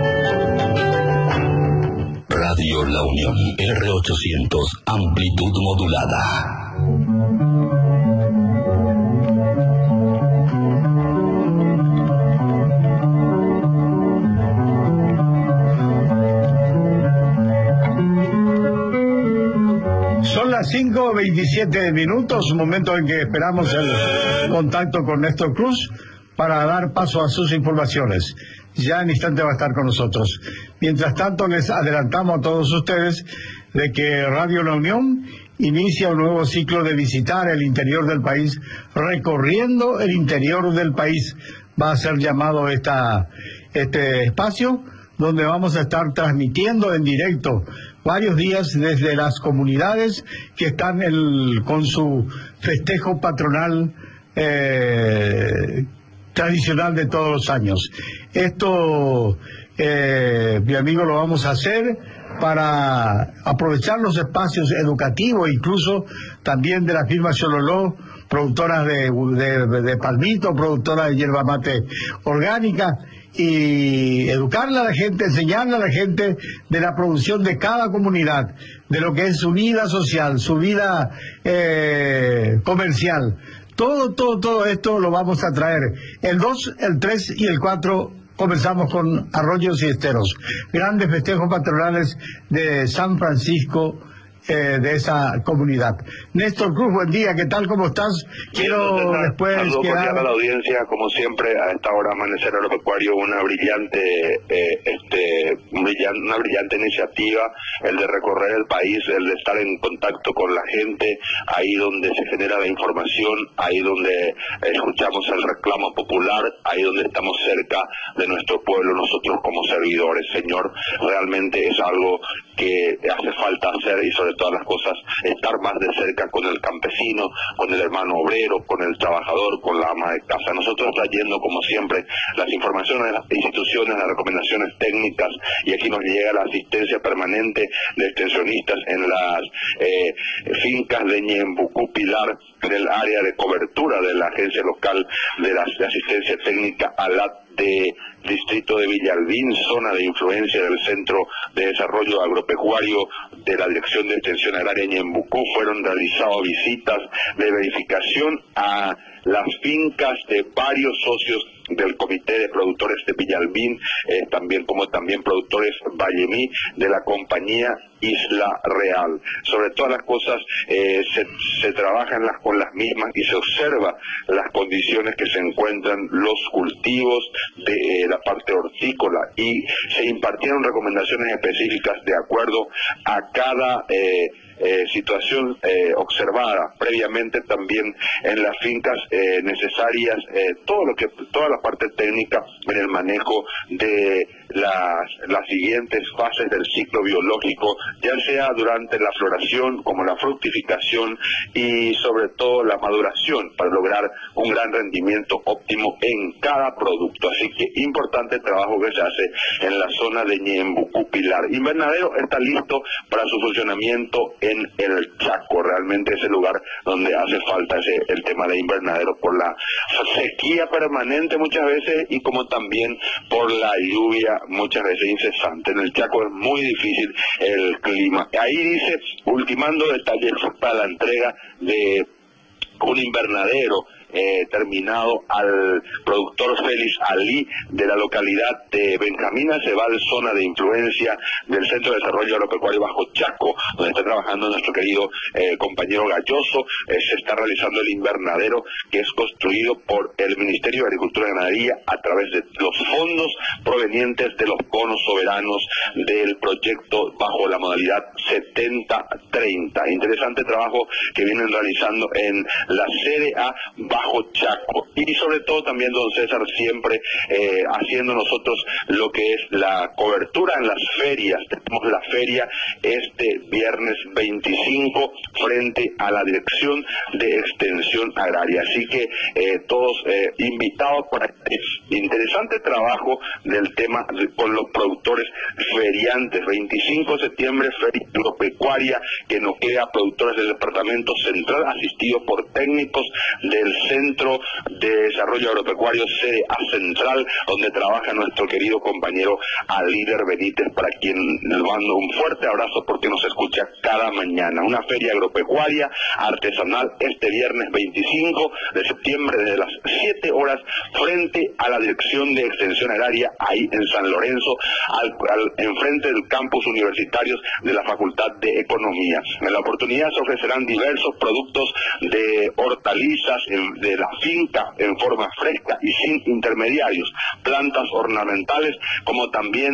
Radio La Unión, R800, amplitud modulada. Son las 5:27 minutos, momento en que esperamos el contacto con Néstor Cruz para dar paso a sus informaciones. Ya en instante va a estar con nosotros. Mientras tanto, les adelantamos a todos ustedes de que Radio La Unión inicia un nuevo ciclo de visitar el interior del país, recorriendo el interior del país. Va a ser llamado este espacio, donde vamos a estar transmitiendo en directo varios días desde las comunidades que están con su festejo patronal tradicional de todos los años. Esto, mi amigo, lo vamos a hacer para aprovechar los espacios educativos, incluso también de la firma Xololó, productoras de palmito, productoras de yerba mate orgánica, y educarle a la gente, enseñarle a la gente de la producción de cada comunidad, de lo que es su vida social, su vida comercial. Todo esto lo vamos a traer. El 2, el 3 y el 4 comenzamos con arroyos y esteros. Grandes festejos patronales de San Francisco de esa comunidad. Néstor Cruz, buen ddía, ¿qué tal? ¿Cómo estás? Quiero después quedar a la audiencia, como siempre, a esta hora Amanecer Agropecuario, una brillante iniciativa, el de recorrer el país, el de estar en contacto con la gente, ahí donde se genera la información, ahí donde escuchamos el reclamo popular, ahí donde estamos cerca de nuestro pueblo, nosotros como servidores. Señor, realmente es algo que hace falta hacer, y sobre todas las cosas, estar más de cerca con el campesino, con el hermano obrero, con el trabajador, con la ama de casa. Nosotros trayendo, como siempre, las informaciones de las instituciones, las recomendaciones técnicas, y aquí nos llega la asistencia permanente de extensionistas en las fincas de Ñembucú, Pilar, en el área de cobertura de la agencia local de asistencia técnica ALAT de distrito de Villalbín, zona de influencia del Centro de Desarrollo Agropecuario de la Dirección de Extensión Agraria Ñembucú. Fueron realizadas visitas de verificación a las fincas de varios socios del Comité de Productores de Villalbín, también productores Vallemí, de la compañía Isla Real. Sobre todas las cosas, se trabaja con las mismas y se observa las condiciones que se encuentran los cultivos de la parte hortícola, y se impartieron recomendaciones específicas de acuerdo a cada situación observada previamente, también en las fincas necesarias, toda la parte técnica en el manejo de las siguientes fases del ciclo biológico, ya sea durante la floración como la fructificación y sobre todo la maduración, para lograr un gran rendimiento óptimo en cada producto. Así que importante trabajo que se hace en la zona de Ñembucú, Pilar. Invernadero está listo para su funcionamiento en el Chaco. Realmente es el lugar donde hace falta el tema de invernadero, por la sequía permanente muchas veces, y como también por la lluvia muchas veces incesante. En el Chaco es muy difícil el clima. Ahí dice, ultimando detalles para la entrega de un invernadero terminado al productor Félix Ali de la localidad de Benjamín Acebal, zona de influencia del Centro de Desarrollo Agropecuario Bajo Chaco, donde está trabajando nuestro querido compañero Galloso. Se está realizando el invernadero, que es construido por el Ministerio de Agricultura y Ganadería a través de los fondos provenientes de los bonos soberanos del proyecto bajo la modalidad 70-30. Interesante trabajo que vienen realizando en la CDA Bajo Chaco, y sobre todo también don César siempre haciendo nosotros lo que es la cobertura en las ferias. Tenemos la feria este viernes 25 frente a la Dirección de Extensión Agraria, así que todos invitados para este interesante trabajo del tema con los productores feriantes. 25 de septiembre, Feria Agropecuaria que nos queda a productores del Departamento Central, asistido por técnicos del Centro de Desarrollo Agropecuario CDA Central, donde trabaja nuestro querido compañero Alíder Benítez, para quien le mando un fuerte abrazo porque nos escucha cada mañana. Una feria agropecuaria artesanal este viernes 25 de septiembre desde las 7 horas frente a la Dirección de Extensión Agraria, ahí en San Lorenzo, enfrente del campus universitarios de la Facultad de Economía. En la oportunidad se ofrecerán diversos productos de hortalizas de la finca en forma fresca y sin intermediarios, plantas ornamentales, como también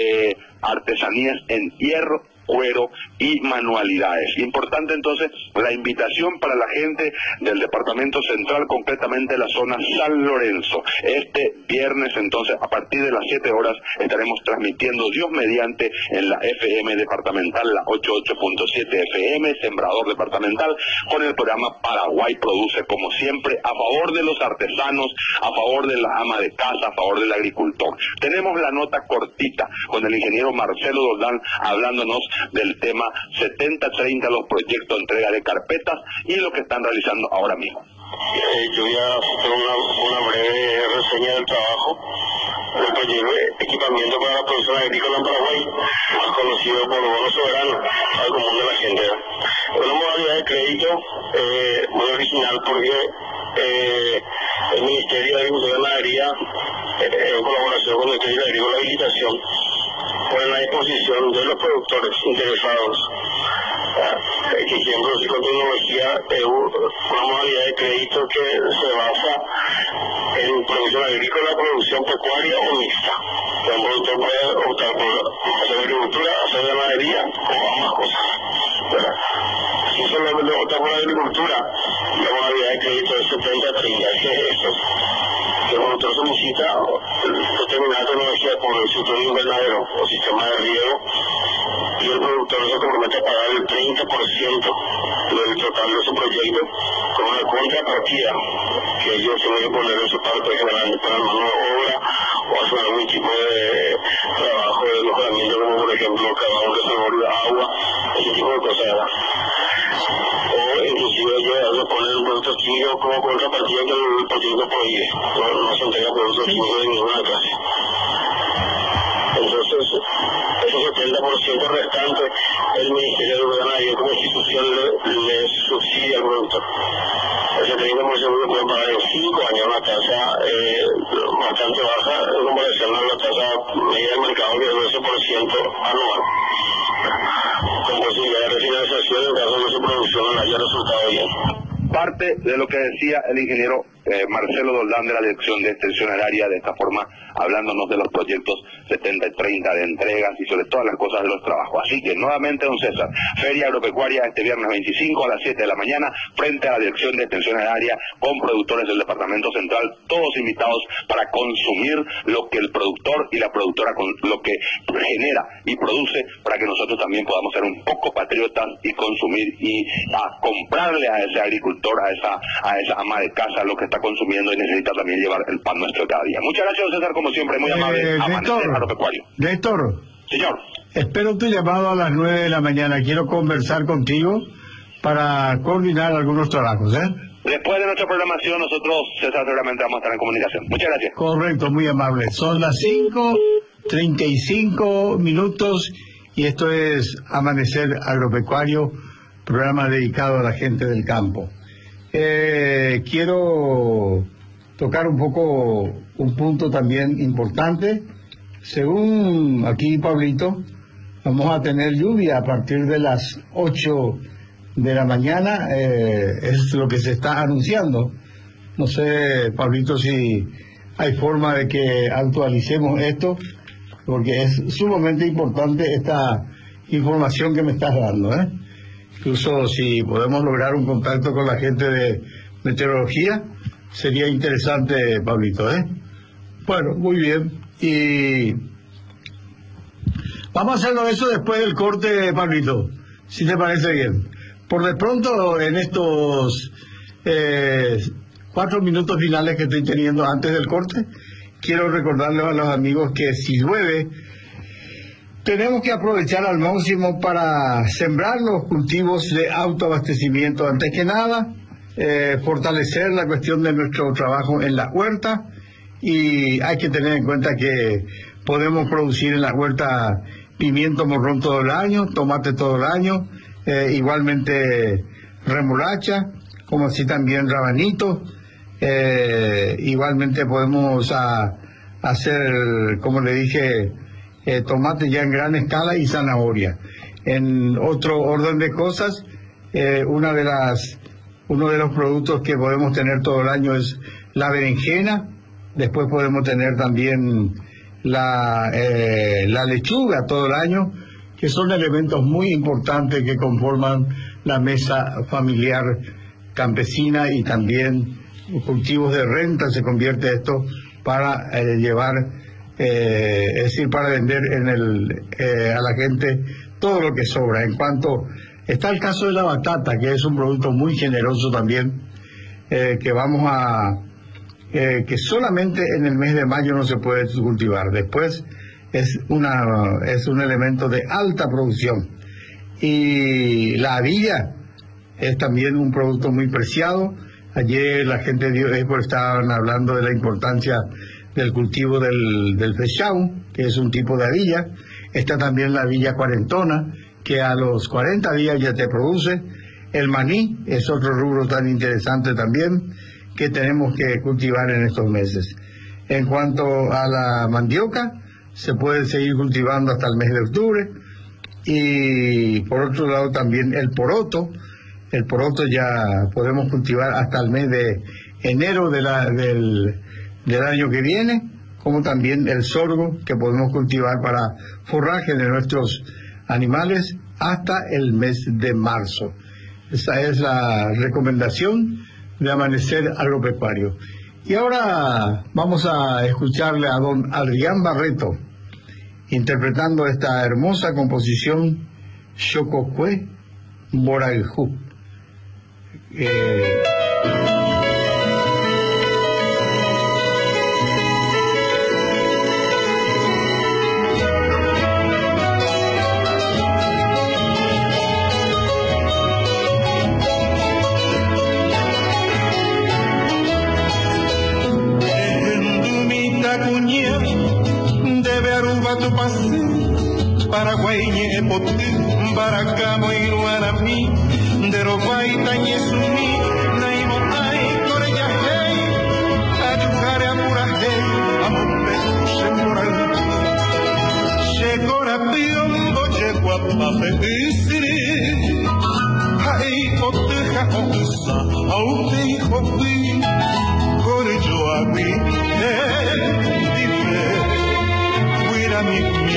artesanías en hierro, cuero y manualidades. Importante entonces la invitación para la gente del Departamento Central, concretamente la zona San Lorenzo. Este viernes entonces a partir de las 7 horas estaremos transmitiendo, Dios mediante, en la FM departamental, la 88.7 FM, Sembrador Departamental, con el programa Paraguay Produce, como siempre, a favor de los artesanos, a favor de la ama de casa, a favor del agricultor. Tenemos la nota cortita con el ingeniero Marcelo Doldán hablándonos del tema 70-30, los proyectos de entrega de carpetas y lo que están realizando ahora mismo. Yo voy a hacer una breve reseña del trabajo del proyecto de equipamiento para la producción agrícola en Paraguay, más conocido por los bonos soberanos al común de la gente. Una modalidad de crédito muy original, porque el Ministerio de Agricultura y Ganadería, en colaboración con el Ministerio de Agricultura y Habilitación, ponen a disposición de los productores interesados exigiendo con tecnología una modalidad de crédito que se basa en producción agrícola, producción pecuaria o mixta. Un productor puede optar por hacer agricultura, hacer ganadería o ambas cosas. Si solamente opta por la agricultura, la modalidad de crédito es 70-30. ¿Qué es eso? Que el productor solicita determinada tecnología como el sector de invernadero o sistema de riego, y el productor se compromete a pagar el 30% del total de su proyecto con una contrapartida que ellos tienen que poner en su parte, generalmente para mano de obra o hacer algún tipo de trabajo de mejoramiento, como por ejemplo cavar un reservorio de agua, ese tipo de cosas. O inclusive ellos ponen productos químicos como contrapartida que el proyecto prohíbe. No se entrega productos químicos de ninguna clase. Entonces, ese 70% restante, el Ministerio de Ganadería como institución le subsidia al productor. Ese 30% lo puede pagar en 5 años, una tasa bastante baja en comparación a la tasa media del mercado, que es 12% anual, con posibilidad de refinanciación en caso de que su producción no haya resultado bien. Parte de lo que decía el ingeniero Marcelo Doldán de la Dirección de Extensión Agraria, de esta forma hablándonos de los proyectos 70 y 30 de entregas y sobre todas las cosas de los trabajos. Así que nuevamente, don César, Feria Agropecuaria este viernes 25 a las 7 de la mañana frente a la Dirección de Extensión Agraria con productores del Departamento Central, todos invitados para consumir lo que el productor y la productora, lo que genera y produce, para que nosotros también podamos ser un poco patriotas y consumir y a comprarle a ese agricultor, a esa ama de casa lo que está consumiendo y necesita también llevar el pan nuestro cada día. Muchas gracias, don César, como siempre, muy amable. Agropecuario. Néstor, señor, espero tu llamado a las 9 de la mañana. Quiero conversar contigo para coordinar algunos trabajos, Después de nuestra programación, nosotros, César, seguramente vamos a estar en comunicación. Muchas gracias. Correcto, muy amable. Son las 5:35 y esto es Amanecer Agropecuario, programa dedicado a la gente del campo. Quiero tocar un poco un punto también importante. Según aquí Pablito, vamos a tener lluvia a partir de las 8 de la mañana, es lo que se está anunciando. No sé, Pablito, si hay forma de que actualicemos esto, porque es sumamente importante esta información que me estás dando, Incluso si podemos lograr un contacto con la gente de meteorología, sería interesante, Pablito, Bueno, muy bien. Y vamos a hacerlo eso después del corte, Pablito, si te parece bien. Por de pronto, en estos 4 minutos finales que estoy teniendo antes del corte, quiero recordarles a los amigos que si llueve, tenemos que aprovechar al máximo para sembrar los cultivos de autoabastecimiento. Antes que nada, fortalecer la cuestión de nuestro trabajo en la huerta, y hay que tener en cuenta que podemos producir en la huerta pimiento morrón todo el año, tomate todo el año, igualmente remolacha, como así también rabanito, igualmente podemos hacer, como le dije, tomate ya en gran escala y zanahoria. En otro orden de cosas, uno de los productos que podemos tener todo el año es la berenjena. Después podemos tener también la lechuga todo el año, que son elementos muy importantes que conforman la mesa familiar campesina, y también cultivos de renta se convierte esto para llevar, es decir, para vender a la gente todo lo que sobra. En cuanto está el caso de la batata, que es un producto muy generoso también, que vamos que solamente en el mes de mayo no se puede cultivar. Después es un elemento de alta producción. Y la avilla es también un producto muy preciado. Ayer la gente de Dios estaban hablando de la importancia del cultivo del fechau, que es un tipo de avilla. Está también la avilla cuarentona, que a los 40 días ya te produce. El maní es otro rubro tan interesante también que tenemos que cultivar en estos meses. En cuanto a la mandioca, se puede seguir cultivando hasta el mes de octubre. y por otro lado también el poroto. El poroto ya podemos cultivar hasta el mes de enero del año que viene, como también el sorgo, que podemos cultivar para forraje de nuestros animales hasta el mes de marzo. Esa es la recomendación de Amanecer Agropecuario. Y ahora vamos a escucharle a don Adrián Barreto interpretando esta hermosa composición Xococue Boraijú. Paraguaye poti barakamo iruarami derovai tanyesumi naimo ai koreja hei adukare amurahe amumbe shemural shekora piombo chekwa papesiri hai poti haosa auti hopi korejo abi dive wirami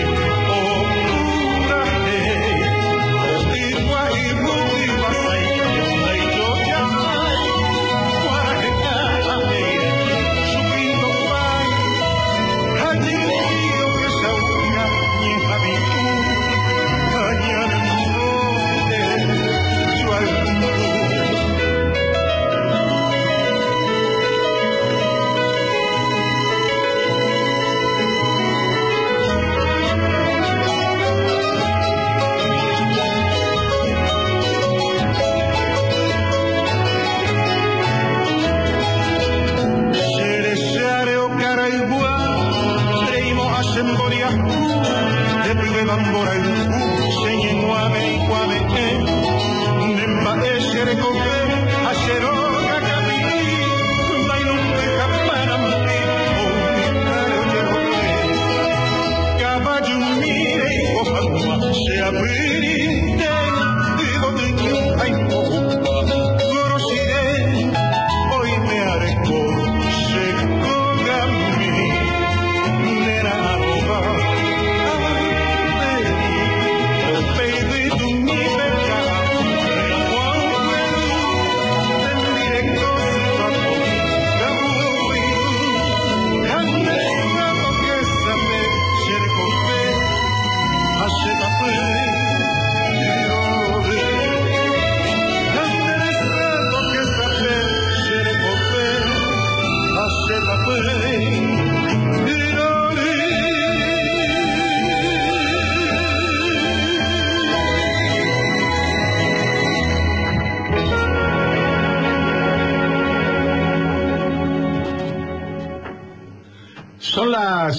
Son las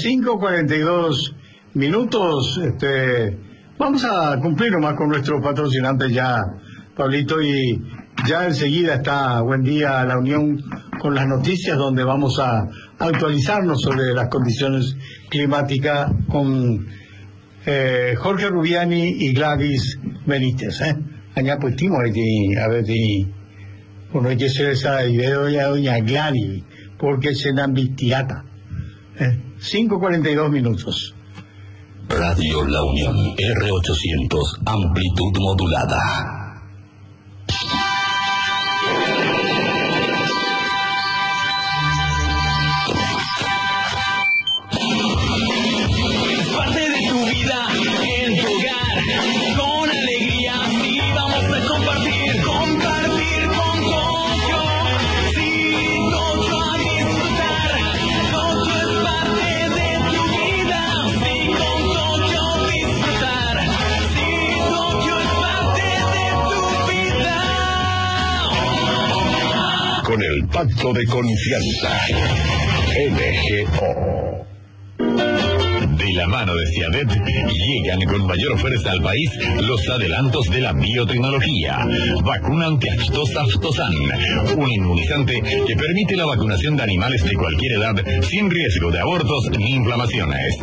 5:42 minutos. Vamos a cumplir nomás con nuestros patrocinantes ya, Pablito, y ya enseguida está Buen Día La Unión con las noticias, donde vamos a actualizarnos sobre las condiciones climáticas con Jorge Rubiani y Gladys Benítez. Allá pues timo a ver si uno hay que hacer esa idea ya doña Gladys, porque se dan vistiata. 5:42 minutos. Radio La Unión, R800, amplitud modulada. Parte de tu vida en tu hogar, con alegría, sí, vamos a compartir con Tocho. Sí, Tocho a disfrutar, Tocho es parte de tu vida, sí, con Tocho disfrutar, sí, Tocho es parte de tu vida. Con el pacto de confianza, LGO. De la mano de Ciavet, llegan con mayor fuerza al país los adelantos de la biotecnología. Vacuna antiaftosa Aftosan, un inmunizante que permite la vacunación de animales de cualquier edad sin riesgo de abortos ni inflamaciones.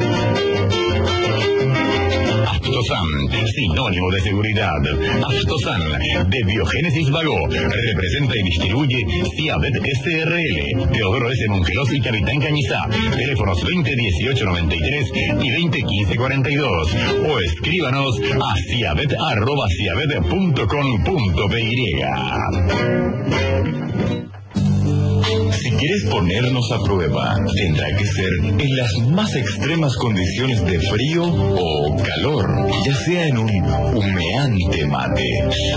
Aftosan, sinónimo de seguridad. Aftosan, de Biogénesis Vago, representa y distribuye Ciavet SRL, Teodoro S. Mongelos y Capitán Cañizá. Teléfonos 201893 y 201542. O escríbanos a ciavet@ciavet.com.py. Si quieres ponernos a prueba, tendrá que ser en las más extremas condiciones de frío o calor, ya sea en un humeante mate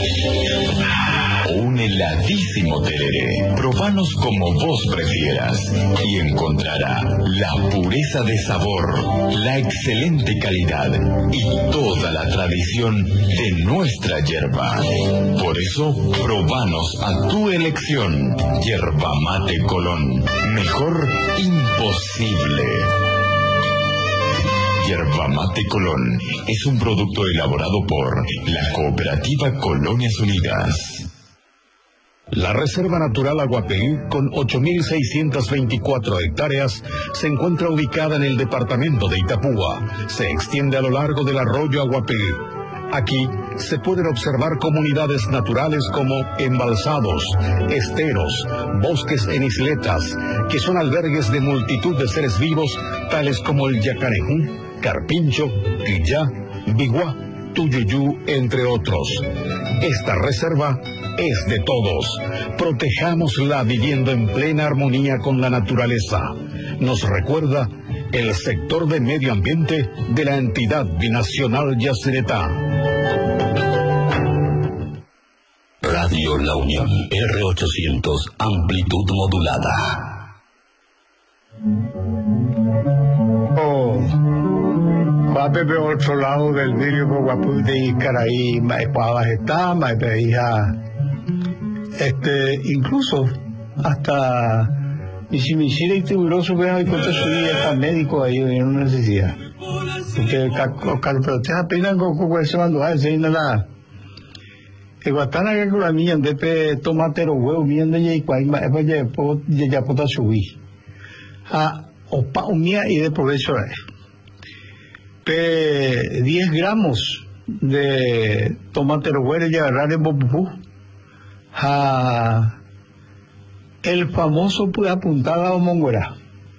o un heladísimo tereré. Probanos como vos prefieras y encontrará la pureza de sabor, la excelente calidad y toda la tradición de nuestra yerba. Por eso, probanos a tu elección. Yerba Mate Colón. Mejor imposible. Yerba Mate Colón es un producto elaborado por la Cooperativa Colonias Unidas. La Reserva Natural Aguapé, con 8.624 hectáreas, se encuentra ubicada en el departamento de Itapúa. Se extiende a lo largo del arroyo Aguapé. Aquí se pueden observar comunidades naturales como embalsados, esteros, bosques en isletas, que son albergues de multitud de seres vivos, tales como el yacarejú, carpincho, quillá, biguá, tuyuyú, entre otros. Esta reserva es de todos. Protejámosla viviendo en plena armonía con la naturaleza. Nos recuerda el sector de medio ambiente de la entidad binacional Yacyretá. Radio La Unión, R800, amplitud modulada. Pepe otro lado del vidrio por Guapú de Caraí, Maecuabas está, Maepeija, incluso hasta y si me hiciera y tiburoso vean y cuenta su vida está médico ahí en una necesidad. Porque pero ustedes apenas con ese mando a ese nada. El guatana que con la mía de tomatero huevo bien de y cual ya puta subir. Opa mía y de provecho 10 gramos de tomate roguero y agarrar en bopupú. El famoso apuntada o monguera.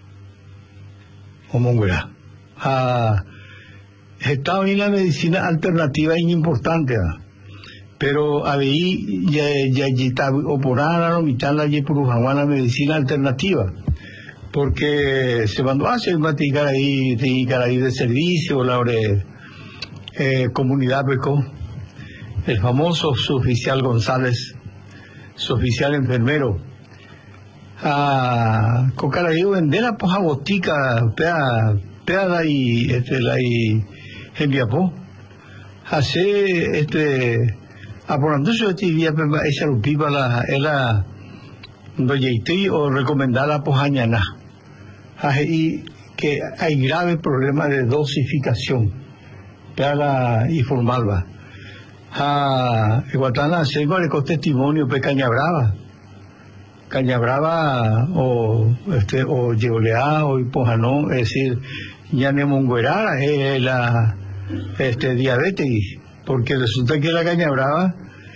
Está en la medicina alternativa importante, pero ahí ya está oporada no mitad la la medicina alternativa. Porque se mandó a hacer una ahí de servicio, la comunidad Beco, el famoso suboficial González, suboficial enfermero, Cocaraí vender la poja botica, peada y la y enviapó, hace aporando su actividad esa rupipa la doyeití o recomendar la pojañana. Y que hay grave problema de dosificación para informarla. Guatana se igual con testimonio de Caña Brava o Yeoleá o Pojanón, es decir, ya ne monguerá la diabetes, porque resulta que la Caña Brava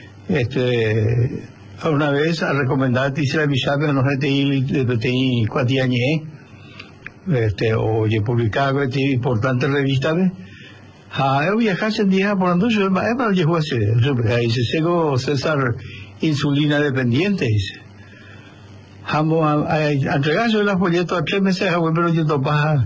una vez a recomendar dice la bisabe no te cuatiañé o ye publicaba importante revista yo viajarse en día por anducho para llegó a ser ahí se llegó César insulina dependiente vamos a entregarse las folletos a 3 meses pero yo topa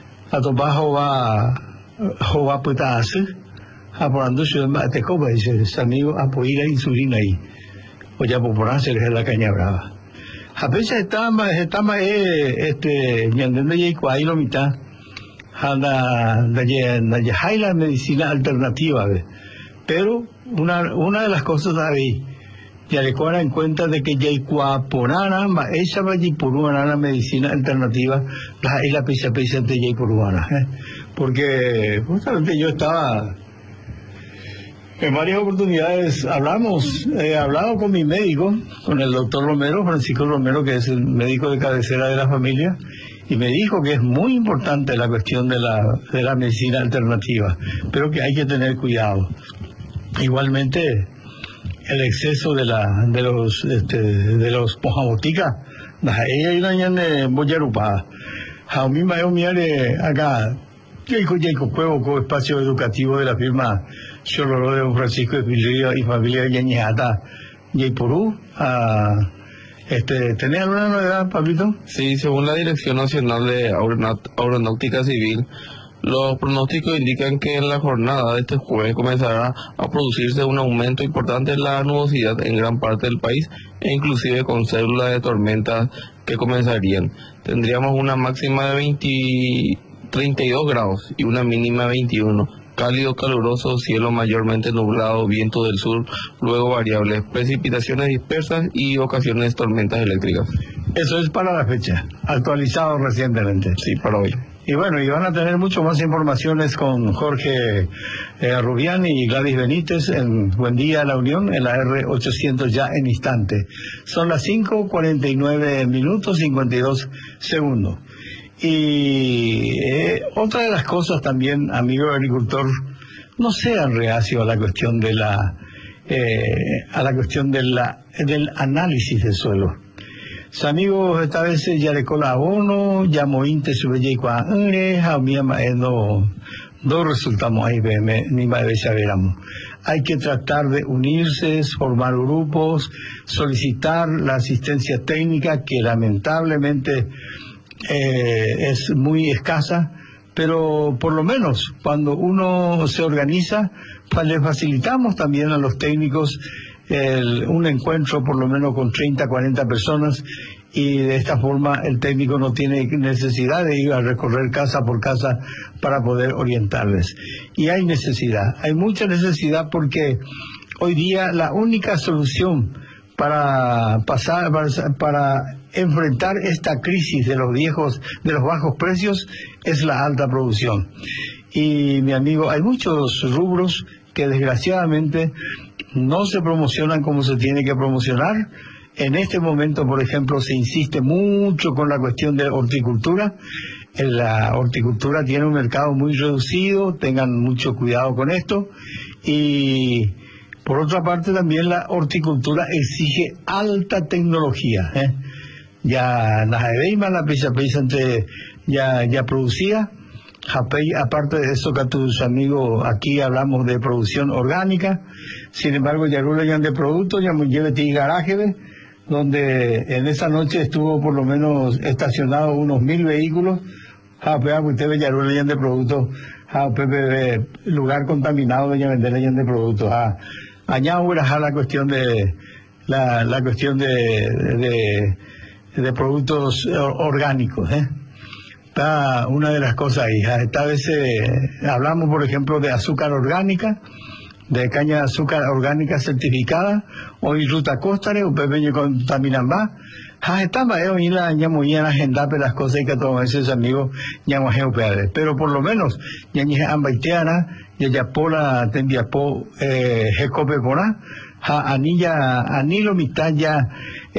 va putarse por anducho te copa dice amigo apoyar la insulina ahí o ya popular se les la Caña Brava. A veces está ñandendo y ahí lo mitad. Anda la medicina alternativa, pero una de las cosas ahí ya le cobran en cuenta de que ya cuaporana esa vaya por una medicina alternativa la pisa de ya por porque justamente yo estaba en varias oportunidades, he hablado con mi médico, con el doctor Romero, Francisco Romero, que es el médico de cabecera de la familia, y me dijo que es muy importante la cuestión de la medicina alternativa, pero que hay que tener cuidado. Igualmente, el exceso de los pojaboticas, ella y la de boyarupa, a mí me miare acá, yo juego espacio educativo de la firma Choloró de Don Francisco de Pilrillo y familia de Yañijata, Yaiporú, ¿tenés alguna novedad, Pablito? Sí, según la Dirección Nacional de Aeronáutica Civil, los pronósticos indican que en la jornada de este jueves comenzará a producirse un aumento importante en la nubosidad en gran parte del país, e inclusive con células de tormentas que comenzarían. Tendríamos una máxima de 32 grados y una mínima de 21. Cálido, caluroso, cielo mayormente nublado, viento del sur, luego variables, precipitaciones dispersas y ocasiones tormentas eléctricas. Eso es para la fecha, actualizado recientemente. Sí, para hoy. Y bueno, y van a tener mucho más informaciones con Jorge Rubián y Gladys Benítez en Buen Día La Unión, en la R800 ya en instante. Son las 5:49 minutos 52 segundos. Y otra de las cosas también, amigo agricultor, no sean reacios a la cuestión de del análisis del suelo. Amigos, esta vez ya le cola abono, ya mointe sube ya y no resultamos ahí, ni más veramos. Hay que tratar de unirse, formar grupos, solicitar la asistencia técnica que lamentablemente es muy escasa, pero por lo menos cuando uno se organiza, le facilitamos también a los técnicos un encuentro por lo menos con 30, 40 personas, y de esta forma el técnico no tiene necesidad de ir a recorrer casa por casa para poder orientarles. Y hay mucha necesidad, porque hoy día la única solución para enfrentar esta crisis de los bajos precios es la alta producción. Y mi amigo, hay muchos rubros que desgraciadamente no se promocionan como se tiene que promocionar. En este momento, por ejemplo, se insiste mucho con la cuestión de horticultura. La horticultura tiene un mercado muy reducido, tengan mucho cuidado con esto. Y por otra parte también la horticultura exige alta tecnología. Ya la pesa ya producía. Aparte de eso, que a tus amigos aquí hablamos de producción orgánica. Sin embargo, ya hablan de productos, ya me lleve ti garaje, donde en esa noche estuvo por lo menos estacionado unos 1000 vehículos. Usted ya hablan de productos, lugar contaminado, ya vender de productos. Añade la cuestión de la cuestión de productos orgánicos. Está una de las cosas ahí. Esta vez hablamos, por ejemplo, de azúcar orgánica, de caña de azúcar orgánica certificada, hoy ruta costare, o pepeño contaminan más. Estaba hoy la ñamoía la agenda, pero las cosas que todos esos amigos ñamojeo peales. Pero por lo menos, ñañe ambaiteana, yayapola, tendiapo, jecope pona, anilo mitad ya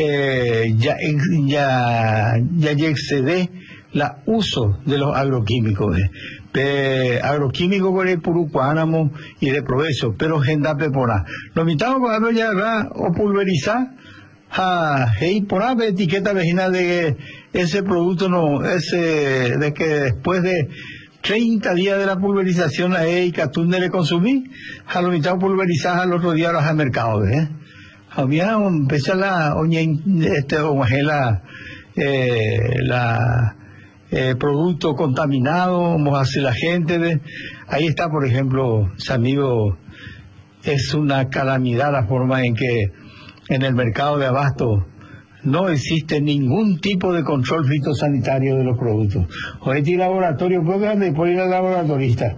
excede la uso de los agroquímicos. Agroquímicos con el purucuánamo y de provecho, pero gendape pona. Lo mitad con ya o pulverizar, y por etiqueta vecina de ese producto de que después de 30 días de la pulverización y catún le consumí, a lo mitad pulverizar al otro día al mercado. Había empezó la producto contaminado, vamos a hacer la gente ahí está, por ejemplo, amigo, es una calamidad la forma en que en el mercado de abasto no existe ningún tipo de control fitosanitario de los productos. Hoy tiene laboratorio, puede ir al laboratorista.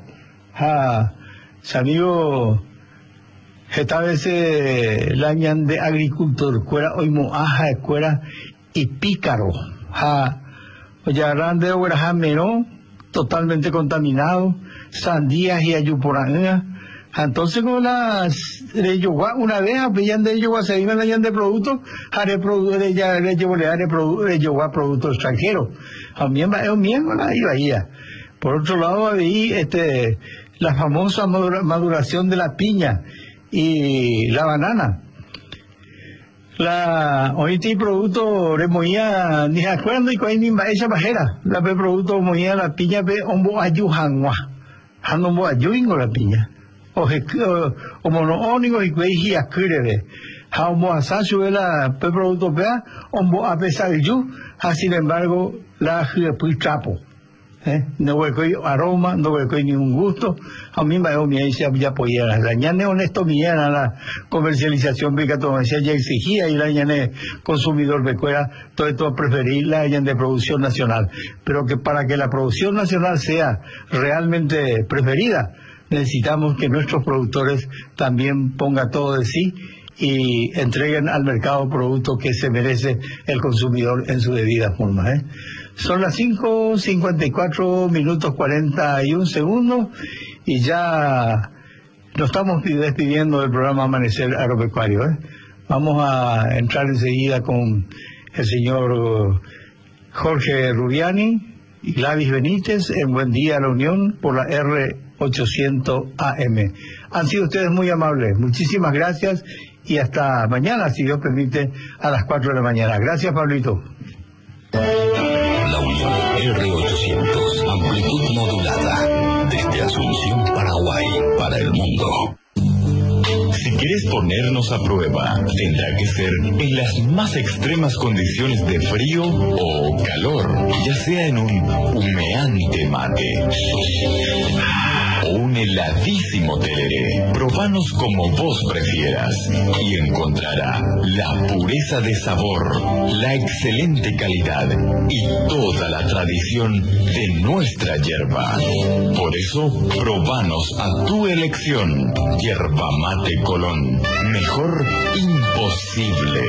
Amigo, esta vez la ñan de agricultor, cuera hoy moaja, cuera y pícaro. Ya grande o menor, totalmente contaminados, sandías y ayuporanas. Entonces con las de Yogua, una vez apellan de Yogua se iban allá de productos, haré productos de Yogua productos extranjeros. A mí es un miembro ahí. Por otro lado, ahí la famosa maduración de la piña y la banana. Hoy este producto remoía ni se acuerdan y cuál ni esa bajera. La producto moía la piña pe ombo ayujanwa. Hanombo ayuingo la piña. O monoónico y cueji acurere. Haombo asacho la producto pea ombo a pesar de yu. Sin embargo, la pues trapo. No voy a aroma, no voy a ningún gusto. A mí me decía ya podía la ñane honesto mía la comercialización decía ya exigía y la ñane consumidor becuera todo esto preferir la ñane de producción nacional, pero que para que la producción nacional sea realmente preferida necesitamos que nuestros productores también pongan todo de sí y entreguen al mercado productos que se merece el consumidor en su debida forma. Son las 5:54 minutos 41 segundos y ya nos estamos despidiendo del programa Amanecer Agropecuario. Vamos a entrar enseguida con el señor Jorge Rubiani y Gladys Benítez en Buen Día a la Unión por la R800 AM. Han sido ustedes muy amables. Muchísimas gracias y hasta mañana, si Dios permite, a las 4 de la mañana. Gracias, Pablito. La Unión R800, amplitud modulada, desde Asunción, Paraguay, para el mundo. Si quieres ponernos a prueba, tendrá que ser en las más extremas condiciones de frío o calor, ya sea en un humeante mate o un heladísimo tereré. Probanos como vos prefieras y encontrará la pureza de sabor, la excelente calidad y toda la tradición de nuestra yerba. Por eso, probanos a tu elección. Yerba Mate Colón. Mejor imposible.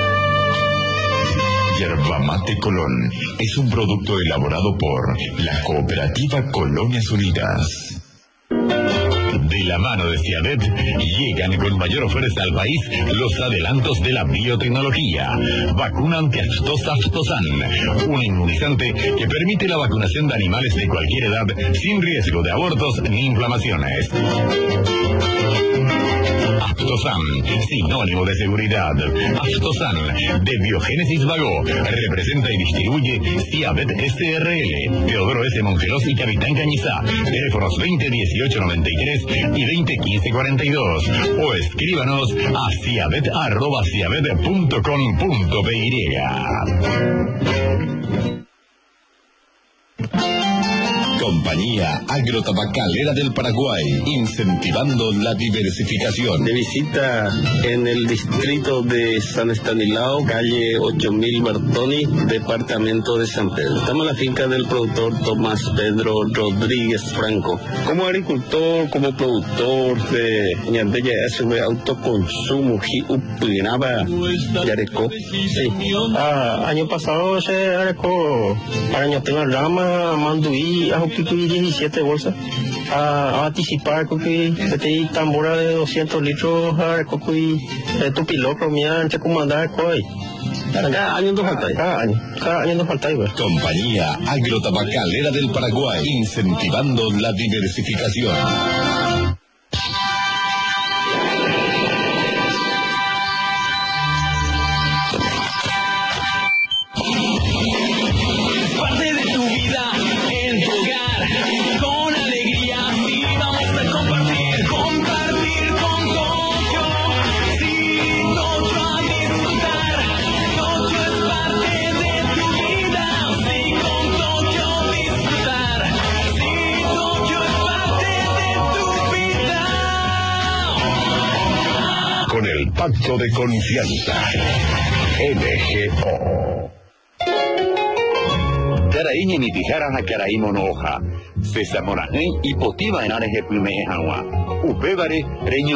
Yerba Mate Colón es un producto elaborado por la Cooperativa Colonias Unidas. De la mano de Ciavet llegan con mayor fuerza al país los adelantos de la biotecnología. Vacuna antiaftosa Aftosan, un inmunizante que permite la vacunación de animales de cualquier edad sin riesgo de abortos ni inflamaciones. Aftosan, sinónimo de seguridad. Aftosan, de Biogénesis Vago, representa y distribuye Ciavet SRL, Teodoro S. Mongelos y Capitán Cañizá. Teléfonos 2018-93 y 2015-42. O escríbanos a ciavet@ciavet.com.py. Compañía Agrotabacalera del Paraguay, incentivando la diversificación. De visita en el distrito de San Estanislao, calle 8000 Bertoni, departamento de San Pedro. Estamos en la finca del productor Tomás Pedro Rodríguez Franco. Como agricultor, como productor de ñandella de autoconsumo, upinaba yareco. Sí. Año pasado se areco para ñatenga rama, manduí, ajopicuí 17 bolsas. A anticipar que te tambora de 200 litros areco tu piloto mía entre comandar coi. Cada año nos falta. Cada año nos falta. Compañía Agrotabacalera del Paraguay, incentivando la diversificación. Pacto de confianza. NGO. Caraíña ni tijaras a caraí monoja. Sesamoraje y potiva en areje plume hanwa. Upébare, reño.